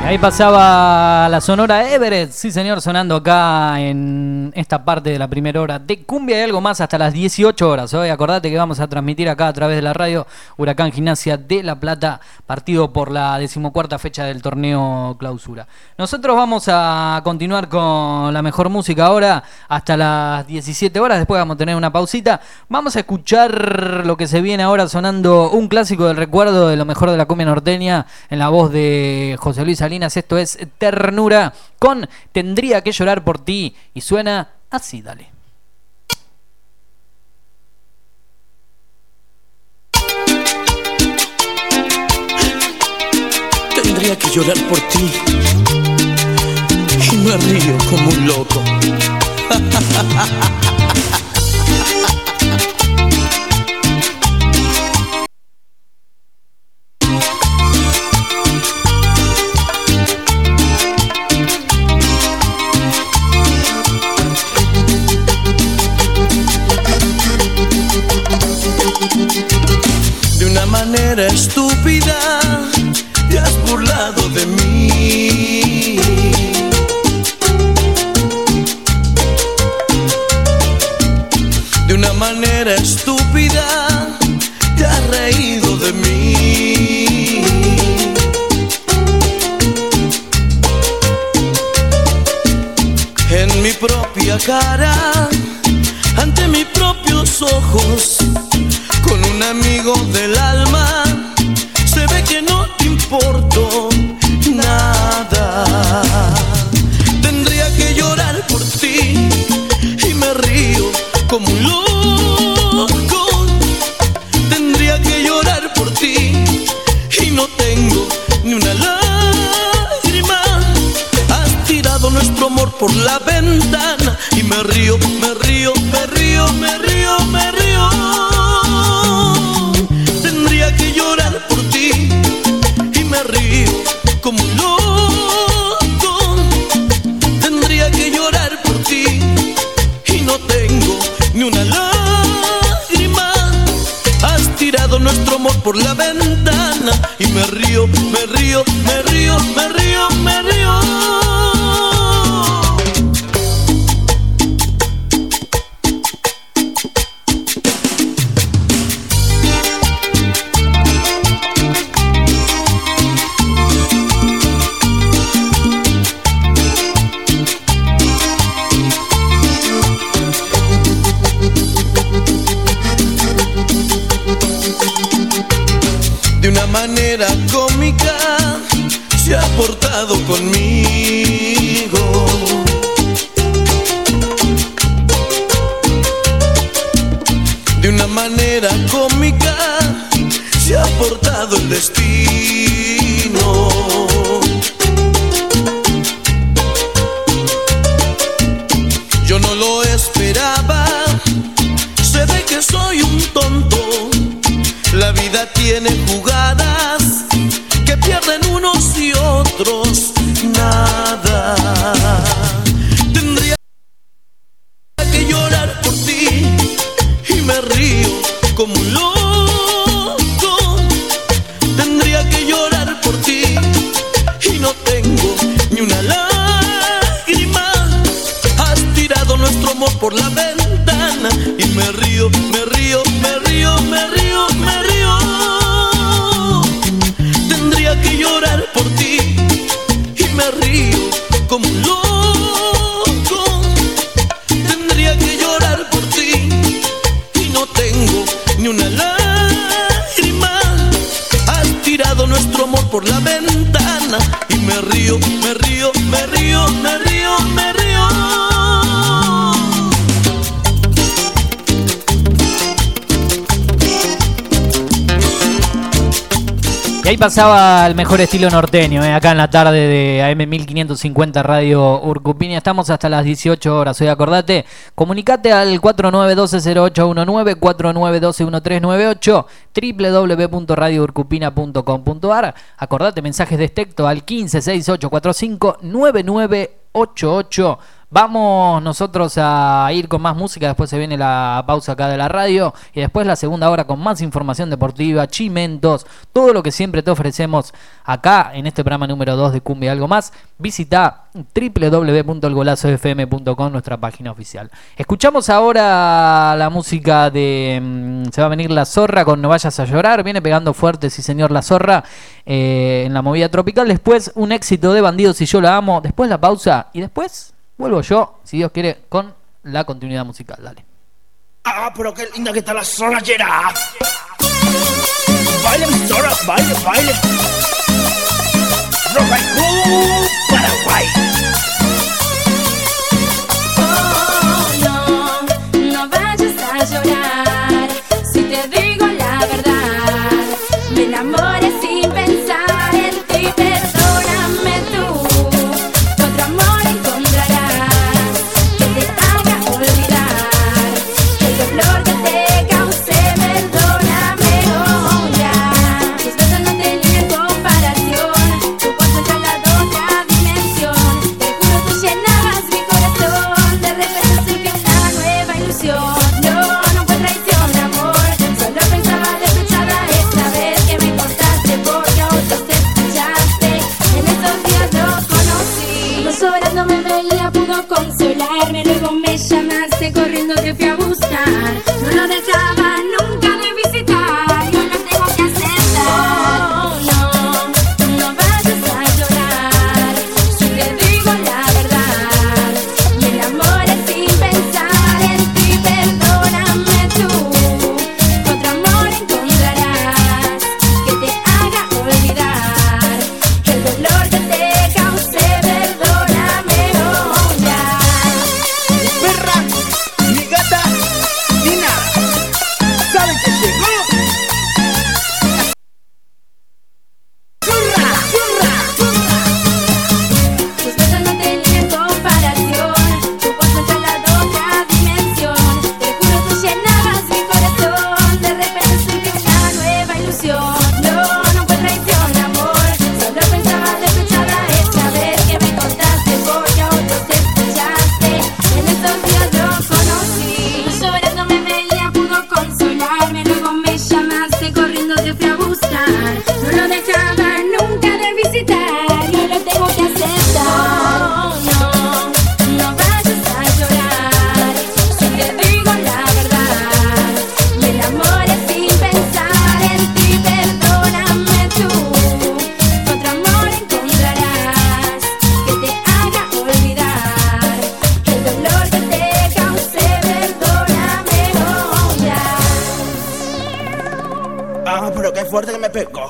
Ahí pasaba la Sonora Everett, sí señor, sonando acá en esta parte de la primera hora de Cumbia y algo más hasta las 18 horas. Hoy acordate que vamos a transmitir acá a través de la radio Huracán Gimnasia de La Plata, partido por la 14ª fecha del torneo Clausura. Nosotros vamos a continuar con la mejor música ahora hasta las 17 horas, después vamos a tener una pausita. Vamos a escuchar lo que se viene ahora sonando, un clásico del recuerdo de lo mejor de la cumbia norteña en la voz de José Luis Salinas. Esto es Ternura con Tendría que llorar por ti y suena así, dale. Tendría que llorar por ti y me río como un loco. De una manera estúpida te has burlado de mí. De una manera estúpida te has reído de mí. En mi propia cara, ante mis propios ojos, con un amigo del alma, se ve que no te importo nada. Tendría que llorar por ti y me río como un loco. Tendría que llorar por ti y no tengo ni una lágrima. Has tirado nuestro amor por la ventana y me río, me río, me río, me río, me río. Tendría que llorar por ti y me río como un loco. Tendría que llorar por ti y no tengo ni una lágrima. Has tirado nuestro amor por la ventana y me río, me río, me río, me río, me río. De una manera cómica se ha portado conmigo. De una manera cómica se ha portado el destino. Yo no lo esperaba, se ve que soy un tonto. La vida tiene jugadas que pierden unos y otros nada. Tendría que llorar por ti y me río como un loco. Tendría que llorar por ti y no tengo ni una lágrima. Has tirado nuestro amor por la ventana y me río, me río, me río, me río, me río. Tendría que llorar por ti y me río como un loco. Tendría que llorar por ti y no tengo ni una lágrima. Has tirado nuestro amor por la ventana y me río, me río, me río, me río, me río. Y ahí pasaba el mejor estilo norteño, acá en la tarde de AM 1550 Radio Urcupiña. Estamos hasta las 18 horas. Hoy acordate, comunicate al 4912-0819, 4912-1398, www.radiourcupina.com.ar. Acordate, mensajes de texto al 156845-9988. Vamos nosotros a ir con más música, después se viene la pausa acá de la radio y después la segunda hora con más información deportiva, chimentos, todo lo que siempre te ofrecemos acá en este programa número 2 de Cumbia y Algo Más. Visita www.elgolazofm.com, nuestra página oficial. Escuchamos ahora la música de... se va a venir La Zorra con No Vayas a Llorar. Viene pegando fuerte, sí señor, La Zorra en la movida tropical. Después un éxito de Bandidos y Yo La Amo. Después la pausa y después vuelvo yo, si Dios quiere, con la continuidad musical. Dale. Ah, pero qué linda que está la Zorra, Gerard. Baile, mi Zorra, baile, baile. Rock and roll, Paraguay. No vayas a llorar. Si te digo la verdad, me enamoré sin pensar en ti. Perdóname tú, otro amor encontrarás que te haga olvidar el dolor que te causé. Perdóname ahora. Tus besos no tenían comparación. Tu voz me trasladó a otra dimensión. Te juro tú llenabas mi corazón. De repente surgió una nueva ilusión. No fue traición, amor. Solo pensaba despechada esta vez que me cortaste porque a otros te escuchaste. En esos días lo conocí. 2 horas no me veía, pudo consolarme. Luego me llamaste, corriendo te fui a buscar. No lo dejaba nunca de visitar. Yo lo tengo que aceptar. No vayas a llorar. Si te digo la verdad, me enamoré sin pensar en ti. Perdóname tú, otro amor encontrarás que te haga olvidar el dolor que te causé. Perdóname ahora. Perra, mi gata, ni nada. ¿Saben que llegó? ¡Zorra! Tus besos no tenían comparación. Tu voz me trasladó a otra dimensión. Te juro tú llenabas mi corazón. De repente surgió una nueva ilusión. No fue traición, amor. Solo pensaba despechada esta vez que me contaste porque a otros te escuchaste. En estos días lo conocí. 2 horas no me veía, pudo consolarme. Luego me llamaste, corriendo te fui a buscar. No lo dejaba nunca de visitar. Yo lo tengo que aceptar. No vayas a llorar. Si te digo la verdad, me enamoré sin pensar en ti. Perdóname tú, otro amor encontrarás que te haga olvidar el dolor que te causé. Perdóname ahora. Ah, pero qué fuerte que me pegó.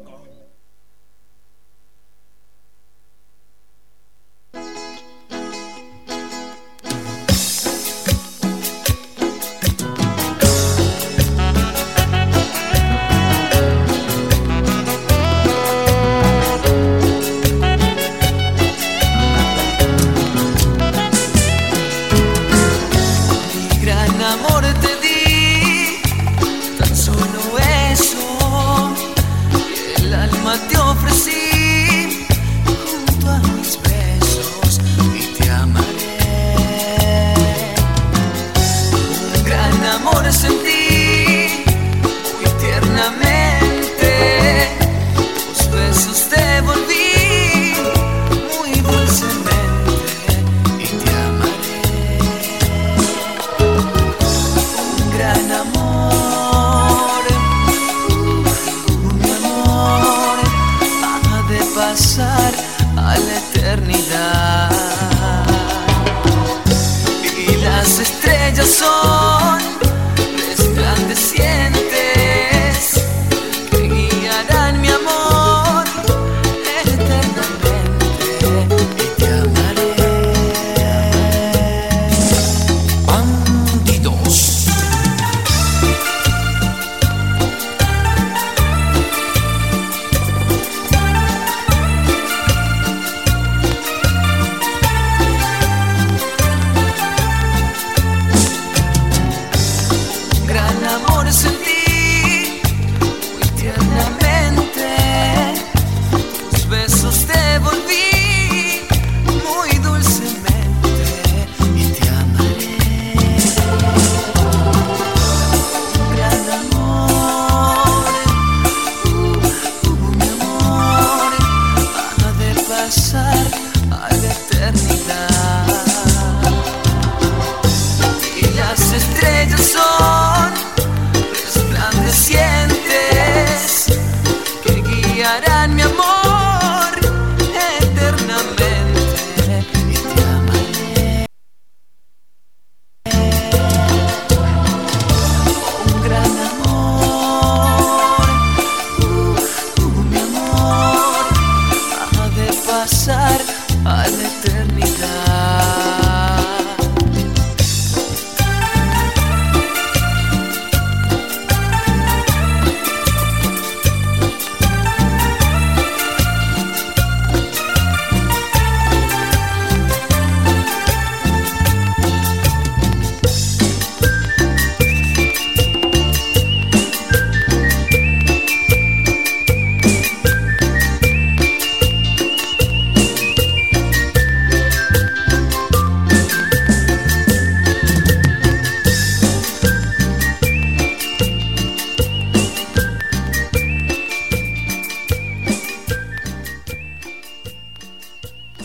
Mi gran amor te di, tan solo eso, y el alma te ofrecí junto a mis besos y te amaré. Un gran amor sentí muy tiernamente, tus besos te volví muy dulcemente y te amaré. Un gran amor, mi amor, ha de pasar a la eternidad. Y las estrellas son resplandecientes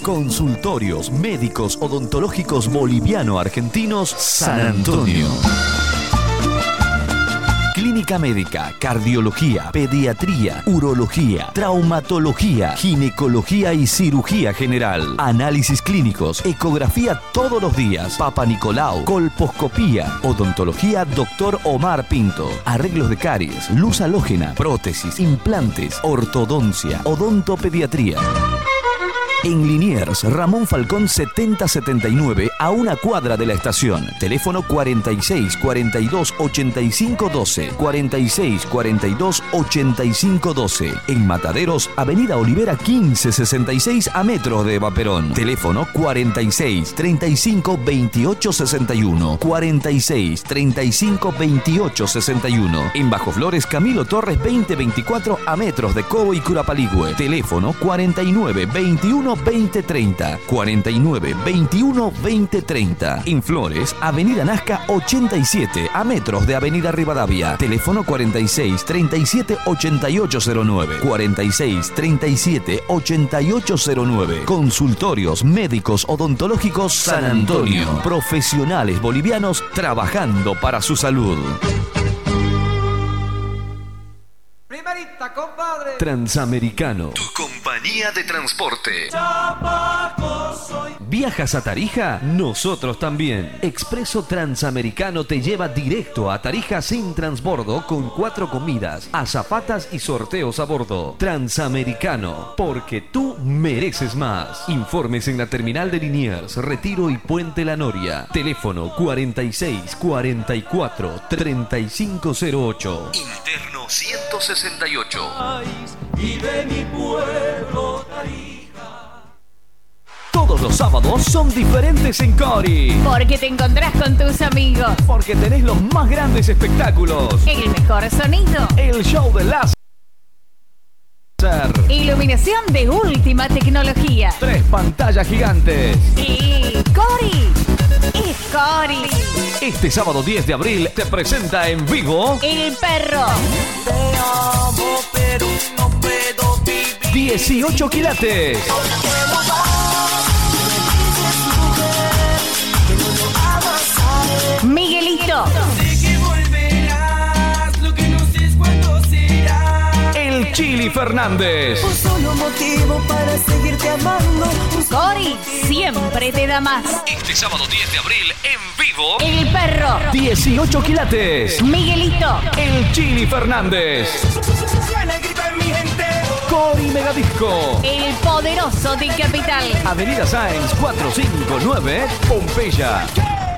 Consultorios Médicos Odontológicos Boliviano-Argentinos San Antonio. Clínica médica, cardiología, pediatría, urología, traumatología, ginecología y cirugía general. Análisis clínicos, ecografía todos los días, Papa Nicolau, colposcopía, odontología Dr. Omar Pinto, arreglos de caries, luz halógena, prótesis, implantes, ortodoncia, odontopediatría. En Liniers, Ramón Falcón 7079, a una cuadra de la estación. Teléfono 46 42 85 12. 46 42 85 12. En Mataderos, Avenida Olivera 1566, a metros de Vaperón. Teléfono 46 35 28 61. 46 35 28 61. En Bajo Flores, Camilo Torres 2024, a metros de Cobo y Curapaligüe. Teléfono 49 21 2030. 49 21 2030. En Flores, Avenida Nazca 87, a metros de Avenida Rivadavia. Teléfono 46 37 8809. 46 37 8809. Consultorios Médicos Odontológicos San Antonio. Profesionales bolivianos trabajando para su salud. Primerita, compadre. Transamericano, tu compañía de transporte. ¿Viajas a Tarija? Nosotros también. Expreso Transamericano te lleva directo a Tarija sin transbordo, con 4 comidas, azafatas y sorteos a bordo. Transamericano, porque tú mereces más. Informes en la terminal de Liniers, Retiro y Puente La Noria. Teléfono 46 44 3508. Interno 168. Y de mi pueblo Tarija. Todos los sábados son diferentes en Cori. Porque te encontrás con tus amigos. Porque tenés los más grandes espectáculos. El mejor sonido. El show de láser. Iluminación de última tecnología. 3 pantallas gigantes. Y Cori es Cori. Este sábado 10 de abril te presenta en vivo El Perro. Te amo, pero no puedo vivir. 18 quilates. Miguelito. Sé que volverás, lo que no sé es cuándo será. El Chili Fernández. Un solo motivo para seguirte amando. Cori siempre te da más. Este sábado 10 de abril en vivo El Perro. 18 quilates. Miguelito. El Chili Fernández. Gana, grita en mi gente. Cori Megadisco. El poderoso de Capital. Avenida Sáenz 459, Pompeya.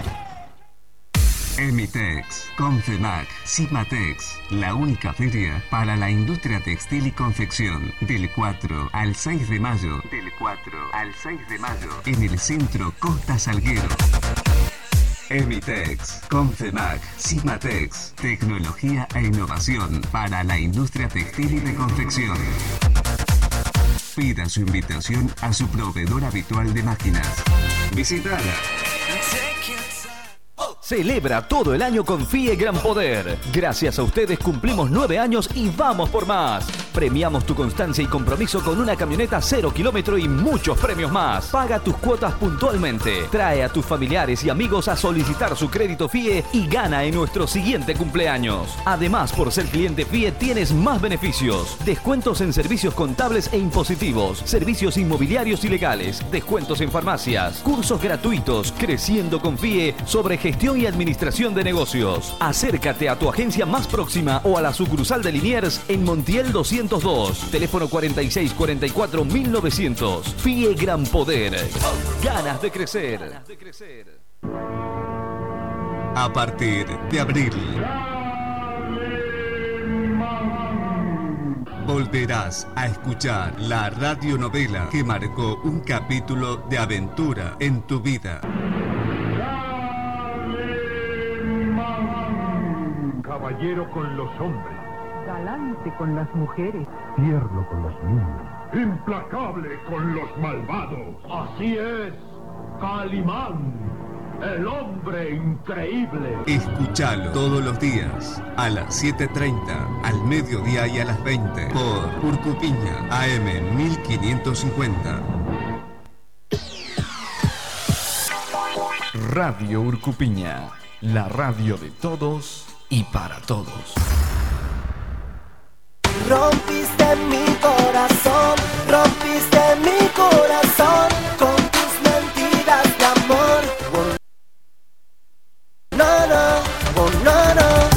Emitex, Confemac, Cimatex, la única feria para la industria textil y confección, del 4 al 6 de mayo. Del 4 al 6 de mayo. En el centro Costa Salguero. Emitex, Confemac, Cimatex, tecnología e innovación para la industria textil y de confección. Pida su invitación a su proveedor habitual de máquinas. Visítala. Celebra todo el año con FIE Gran Poder. Gracias a ustedes cumplimos 9 años y vamos por más. Premiamos tu constancia y compromiso con una camioneta 0 kilómetro y muchos premios más. Paga tus cuotas puntualmente. Trae a tus familiares y amigos a solicitar su crédito FIE y gana en nuestro siguiente cumpleaños. Además, por ser cliente FIE tienes más beneficios. Descuentos en servicios contables e impositivos, servicios inmobiliarios y legales, descuentos en farmacias, cursos gratuitos, creciendo con FIE sobre gestión y administración de negocios. Acércate a tu agencia más próxima o a la sucursal de Liniers en Montiel 202. Teléfono 46 44 1900. FIE Gran Poder. Ganas de crecer. A partir de abril, volverás a escuchar la radionovela que marcó un capítulo de aventura en tu vida. Caballero con los hombres, galante con las mujeres, tierno con los niños, implacable con los malvados. Así es, Calimán, el hombre increíble. Escúchalo todos los días a las 7:30, al mediodía y a las 20 por Urcupiña AM 1550. Radio Urcupiña, la radio de todos y para todos. Rompiste mi corazón, rompiste mi corazón con tus mentiras de amor. No, no, oh, no, no.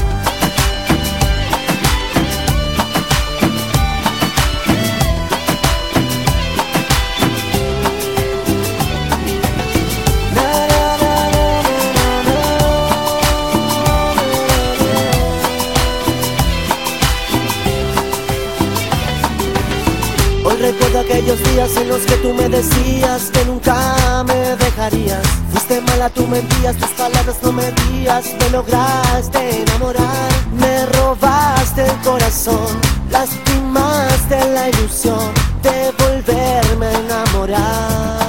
Recuerdo aquellos días en los que tú me decías que nunca me dejarías. Fuiste mala, tú mentías, tus palabras no mentías. Me lograste enamorar, me robaste el corazón, lastimaste la ilusión de volverme a enamorar.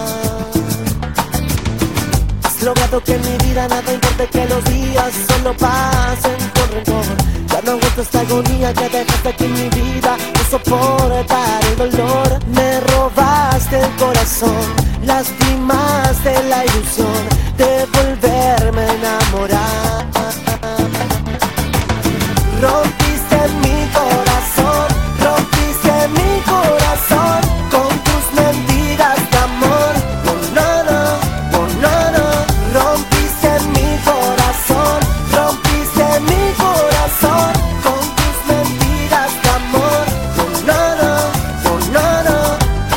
Has logrado que en mi vida nada importe, que los días solo pasen con rencor. Ya no aguanto esta agonía que dejaste aquí en mi vida, no soportar el dolor. Me robaste el corazón, lastimaste la ilusión de volverme a enamorar. Rompiste mi corazón, rompiste mi corazón con tus mentiras de amor. Oh, no, no, oh, no, no. Rompiste mi corazón, rompiste mi corazón con tus mentiras de amor. Oh, no, no, oh, no, no.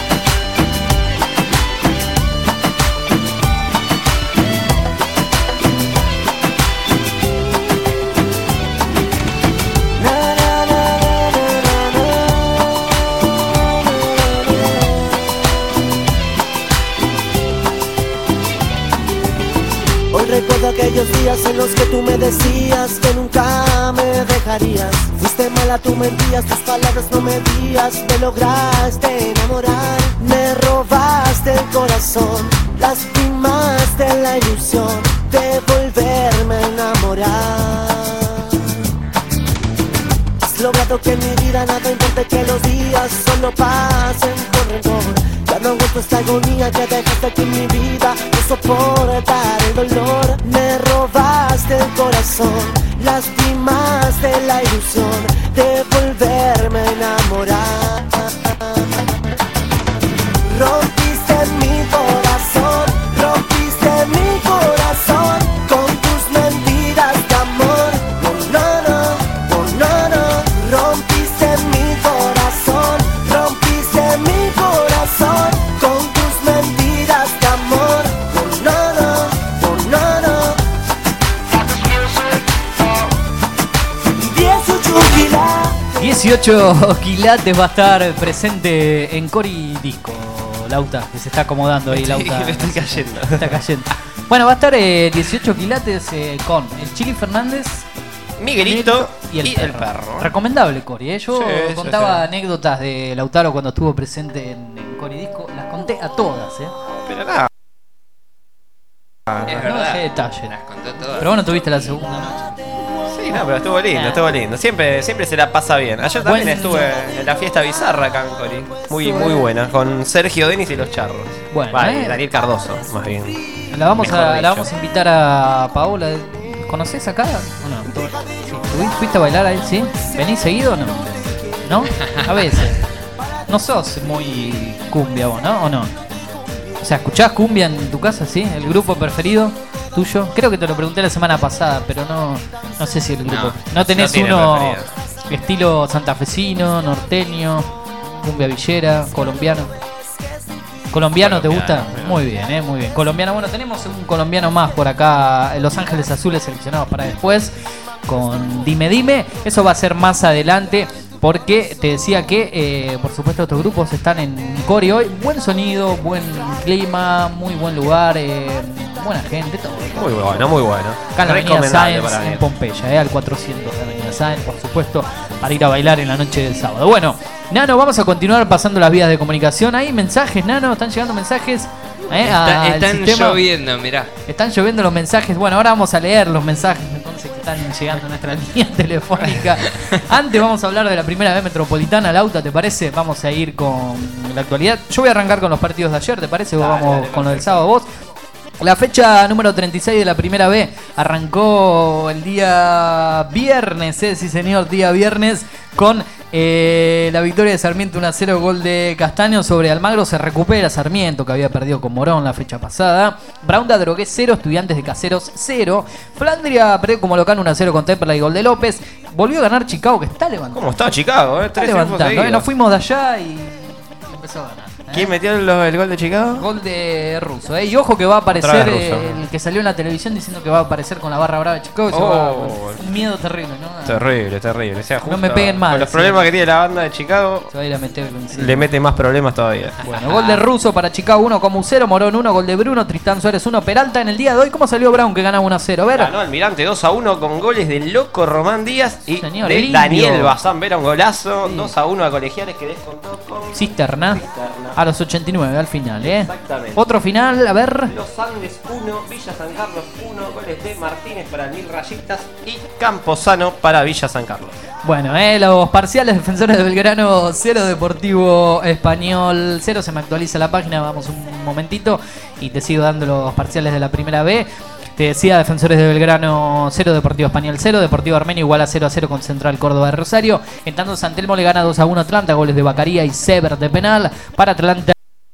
Hoy recuerdo aquellos días en los que tú me decías que nunca me dejarías. Fuiste mala, tú mentías, tus palabras no mentías. Me lograste enamorar, me robaste el corazón, lastimaste la ilusión de volverme a enamorar. Has logrado que en mi vida nada importe, que los días solo pasen con rencor. Ya no aguanto esta agonía que dejaste aquí en mi vida, no soportar el dolor. Me robaste el corazón, lastimaste la ilusión de volverme a enamorar. Rompiste mi corazón, rompiste mi corazón con tus mentiras de amor. Oh, no, no, oh, no, no. Rompiste mi corazón, rompiste mi corazón con tus mentiras de amor. Oh, no, no, oh, no, no. 18 quilates va a estar presente en Cori Disco, Lauta, que se está acomodando ahí, Lauta. Me está cayendo. Está cayendo. Bueno, va a estar 18 quilates con el Chili Fernández, Miguelito y el perro. Recomendable, Cori, ¿eh? Yo contaba anécdotas de Lautaro cuando estuvo presente en Cori Disco, las conté a todas, ¿eh? Pero nada. Es no verdad. dejé detalle. Las contó todas. Pero bueno, tuviste la segunda noche. Sí, no, pero estuvo lindo, estuvo lindo. Siempre se la pasa bien. Ayer también estuve en la fiesta bizarra acá en Cori. Muy buena, con Sergio Denis y los Charros. Bueno, Daniel Cardoso, más bien. La vamos Mejor a dicho. invitar a Paola. ¿Conoces acá o no? Sí. ¿Fuiste a bailar ahí? ¿Sí? ¿Venís seguido o no? ¿No? A veces. No sos muy cumbia vos, ¿no? ¿O no? O sea, ¿escuchás cumbia en tu casa, sí? ¿El grupo preferido tuyo? Creo que te lo pregunté la semana pasada, pero no sé si el grupo. ¿No tenés no tiene uno preferido. estilo santafesino, norteño, cumbia villera, colombiano? ¿Colombiano te gusta? Muy bien, muy bien. Colombiano, bueno, tenemos un colombiano más por acá, Los Ángeles Azules seleccionados para después, con Dime Dime. Eso va a ser más adelante, porque te decía que, por supuesto, estos grupos están en Cori hoy. Buen sonido, buen clima, muy buen lugar, buena gente, todo. Muy bueno, muy bueno. Acá en la Avenida Recomendable Sáenz, para en mí. Pompeya, al 400 de Avenida Sáenz, por supuesto, para ir a bailar en la noche del sábado. Bueno, Nano, vamos a continuar pasando las vías de comunicación. Hay mensajes, Nano, están llegando mensajes. Están lloviendo, mirá. Están lloviendo los mensajes. Bueno, ahora vamos a leer los mensajes entonces que están llegando a nuestra línea telefónica. Antes vamos a hablar de la primera vez metropolitana. Lauta, ¿te parece? Vamos a ir con la actualidad. Yo voy a arrancar con los partidos de ayer, ¿te parece? Vamos con lo del sábado vos. La fecha número 36 de la primera B arrancó el día viernes, sí señor, día viernes, con la victoria de Sarmiento 1-0, gol de Castaño sobre Almagro. Se recupera Sarmiento, que había perdido con Morón la fecha pasada. Braunda Drogué 0, Estudiantes de Caseros 0. Flandria perdió como local 1-0 con Temperley y gol de López. Volvió a ganar Chicago, que está levantando. ¿Cómo está Chicago? Está levantando, nos fuimos de allá y empezó a ganar. ¿Quién metió el gol de Chicago? Gol de Russo, Y ojo que va a aparecer el que salió en la televisión diciendo que va a aparecer con la barra brava de Chicago. Un miedo terrible, ¿no? Terrible. O sea, no me peguen mal. Con los problemas que tiene la banda de Chicago, se va a ir a meter le mete más problemas todavía. Bueno, gol de Russo para Chicago 1, Comucero, Morón 1, gol de Bruno, Tristán Suárez 1, Peralta en el día de hoy. ¿Cómo salió Brown que ganaba 1-0? A ver. Ganó Almirante 2-1 con goles del loco Román Díaz y señor, de limpio. Daniel Bazán. Vera un golazo, 2-1 a Colegiales que descontó con Cisterna a los 89 al final, Exactamente. Otro final, a ver. Los Andes 1, Villa San Carlos 1, goles de Martínez para 1000 rayitas y Camposano para Villa San Carlos. Bueno, los parciales: Defensores de Belgrano 0, Deportivo Español 0. Se me actualiza la página, vamos un momentito y te sigo dando los parciales de la primera B. Te decía, Defensores de Belgrano 0, Deportivo Español 0, Deportivo Armenio igual a 0-0 con Central Córdoba de Rosario. En tanto, San Telmo le gana 2-1 a Atlanta, goles de Bacaría y Sever de penal. Para Atlanta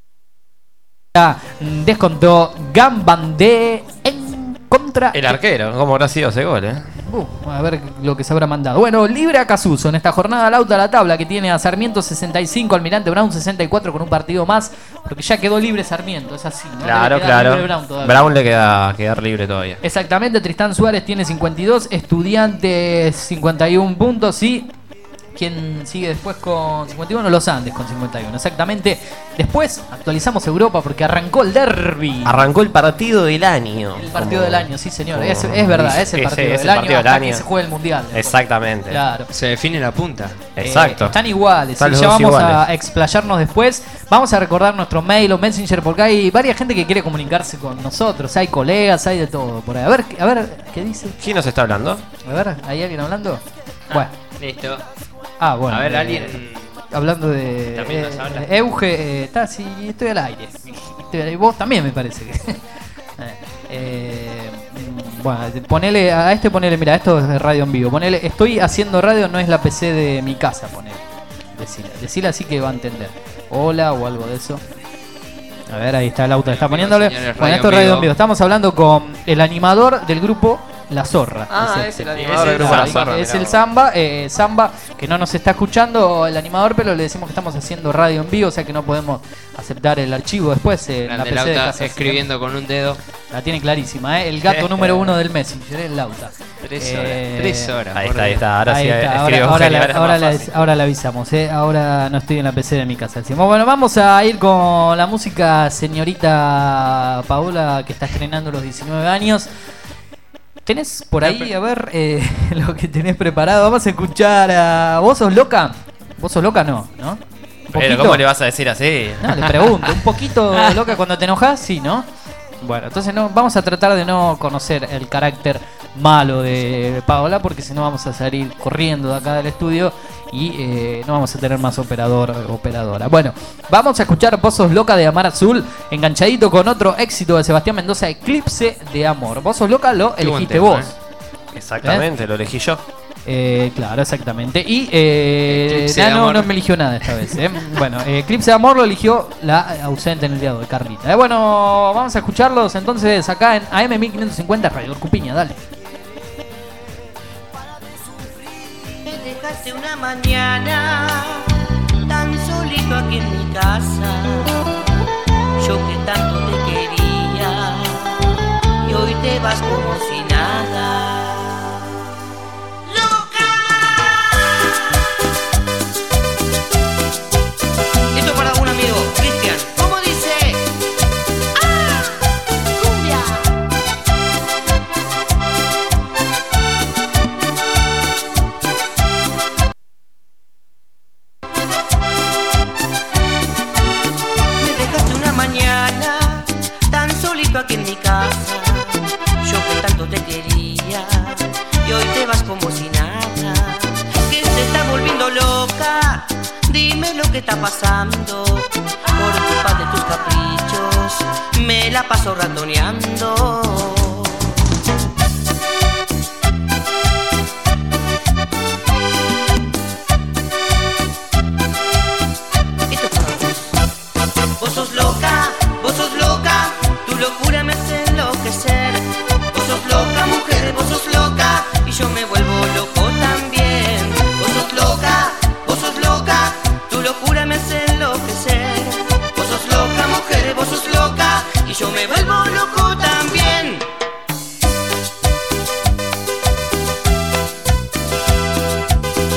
descontó Gambandé en contra. El arquero, ¿cómo habrá sido ese gol, A ver lo que se habrá mandado. Bueno, libre a Casuso en esta jornada. Lauta la tabla, que tiene a Sarmiento 65, Almirante Brown 64 con un partido más, porque ya quedó libre Sarmiento, es así, ¿no? Claro. Brown le queda quedar libre todavía. Exactamente. Tristán Suárez tiene 52, Estudiantes 51 puntos y ¿quién sigue después con 51? Los Andes con 51, exactamente. Después actualizamos Europa porque arrancó el derbi. Arrancó el partido del año. El partido del año, sí señor. Es verdad, es el partido del año hasta que se juegue el mundial. Exactamente. Claro. Se define la punta. Exacto. Están iguales. Ya vamos a explayarnos después. Vamos a recordar nuestro mail o messenger porque hay varias gente que quiere comunicarse con nosotros. Hay colegas, hay de todo por ahí. A ver, ¿qué dice? ¿Quién nos está hablando? A ver, ¿hay alguien hablando? Bueno. Listo. Bueno. A ver, alguien. Hablando de Euge, sí, estoy al aire. Y vos también, me parece que. Bueno, ponele, mira, esto es de radio en vivo. Ponele, estoy haciendo radio, no es la PC de mi casa, ponele. Decile así que va a entender. Hola o algo de eso. A ver, ahí está el auto, está poniéndole. Bueno, esto es radio en vivo. Estamos hablando con el animador del grupo La Zorra. Es el animador del grupo La Zorra. Es el Zamba, que no nos está escuchando el animador, pero le decimos que estamos haciendo radio en vivo, o sea que no podemos aceptar el archivo después en la PC de casa. Escribiendo con un dedo. La tiene clarísima, El gato número 1 del Messenger, el Lauta. 3 horas. Ahí está. Ahora le avisamos, Ahora no estoy en la PC de mi casa. Decimos, bueno, vamos a ir con la música, señorita Paola, que está estrenando los 19 años. ¿Tenés por ahí, a ver, lo que tenés preparado? Vamos a escuchar a... ¿Vos sos loca? ¿Vos sos loca? No. Pero ¿cómo le vas a decir así? No, le pregunto. ¿Un poquito loca cuando te enojas? Sí, ¿no? Bueno, entonces vamos a tratar de no conocer el carácter malo de Paola, porque si no vamos a salir corriendo de acá del estudio y no vamos a tener más operadora. Bueno, vamos a escuchar Vos sos loca de Amar Azul, enganchadito con otro éxito de Sebastián Mendoza, Eclipse de Amor. Vos sos loca lo elegiste vos. Exactamente, lo elegí yo. Claro, exactamente. Y no me eligió nada esta vez. Bueno, Eclipse de Amor lo eligió la ausente en el día de hoy, Carlita. Bueno, vamos a escucharlos entonces acá en AM1550 Radio Cupiña, dale. Me dejaste una mañana tan solito aquí en mi casa, yo que tanto te quería y hoy te vas como si nada. Esto para un amigo, Cristian. ¿Cómo dice? ¡Ah! ¡Cumbia! Me dejaste una mañana tan solito aquí en mi casa, yo que tanto te quería y hoy te vas como si nada. Que se está volviendo loca, dime lo que está pasando. Por culpa de tus caprichos me la paso ratoneando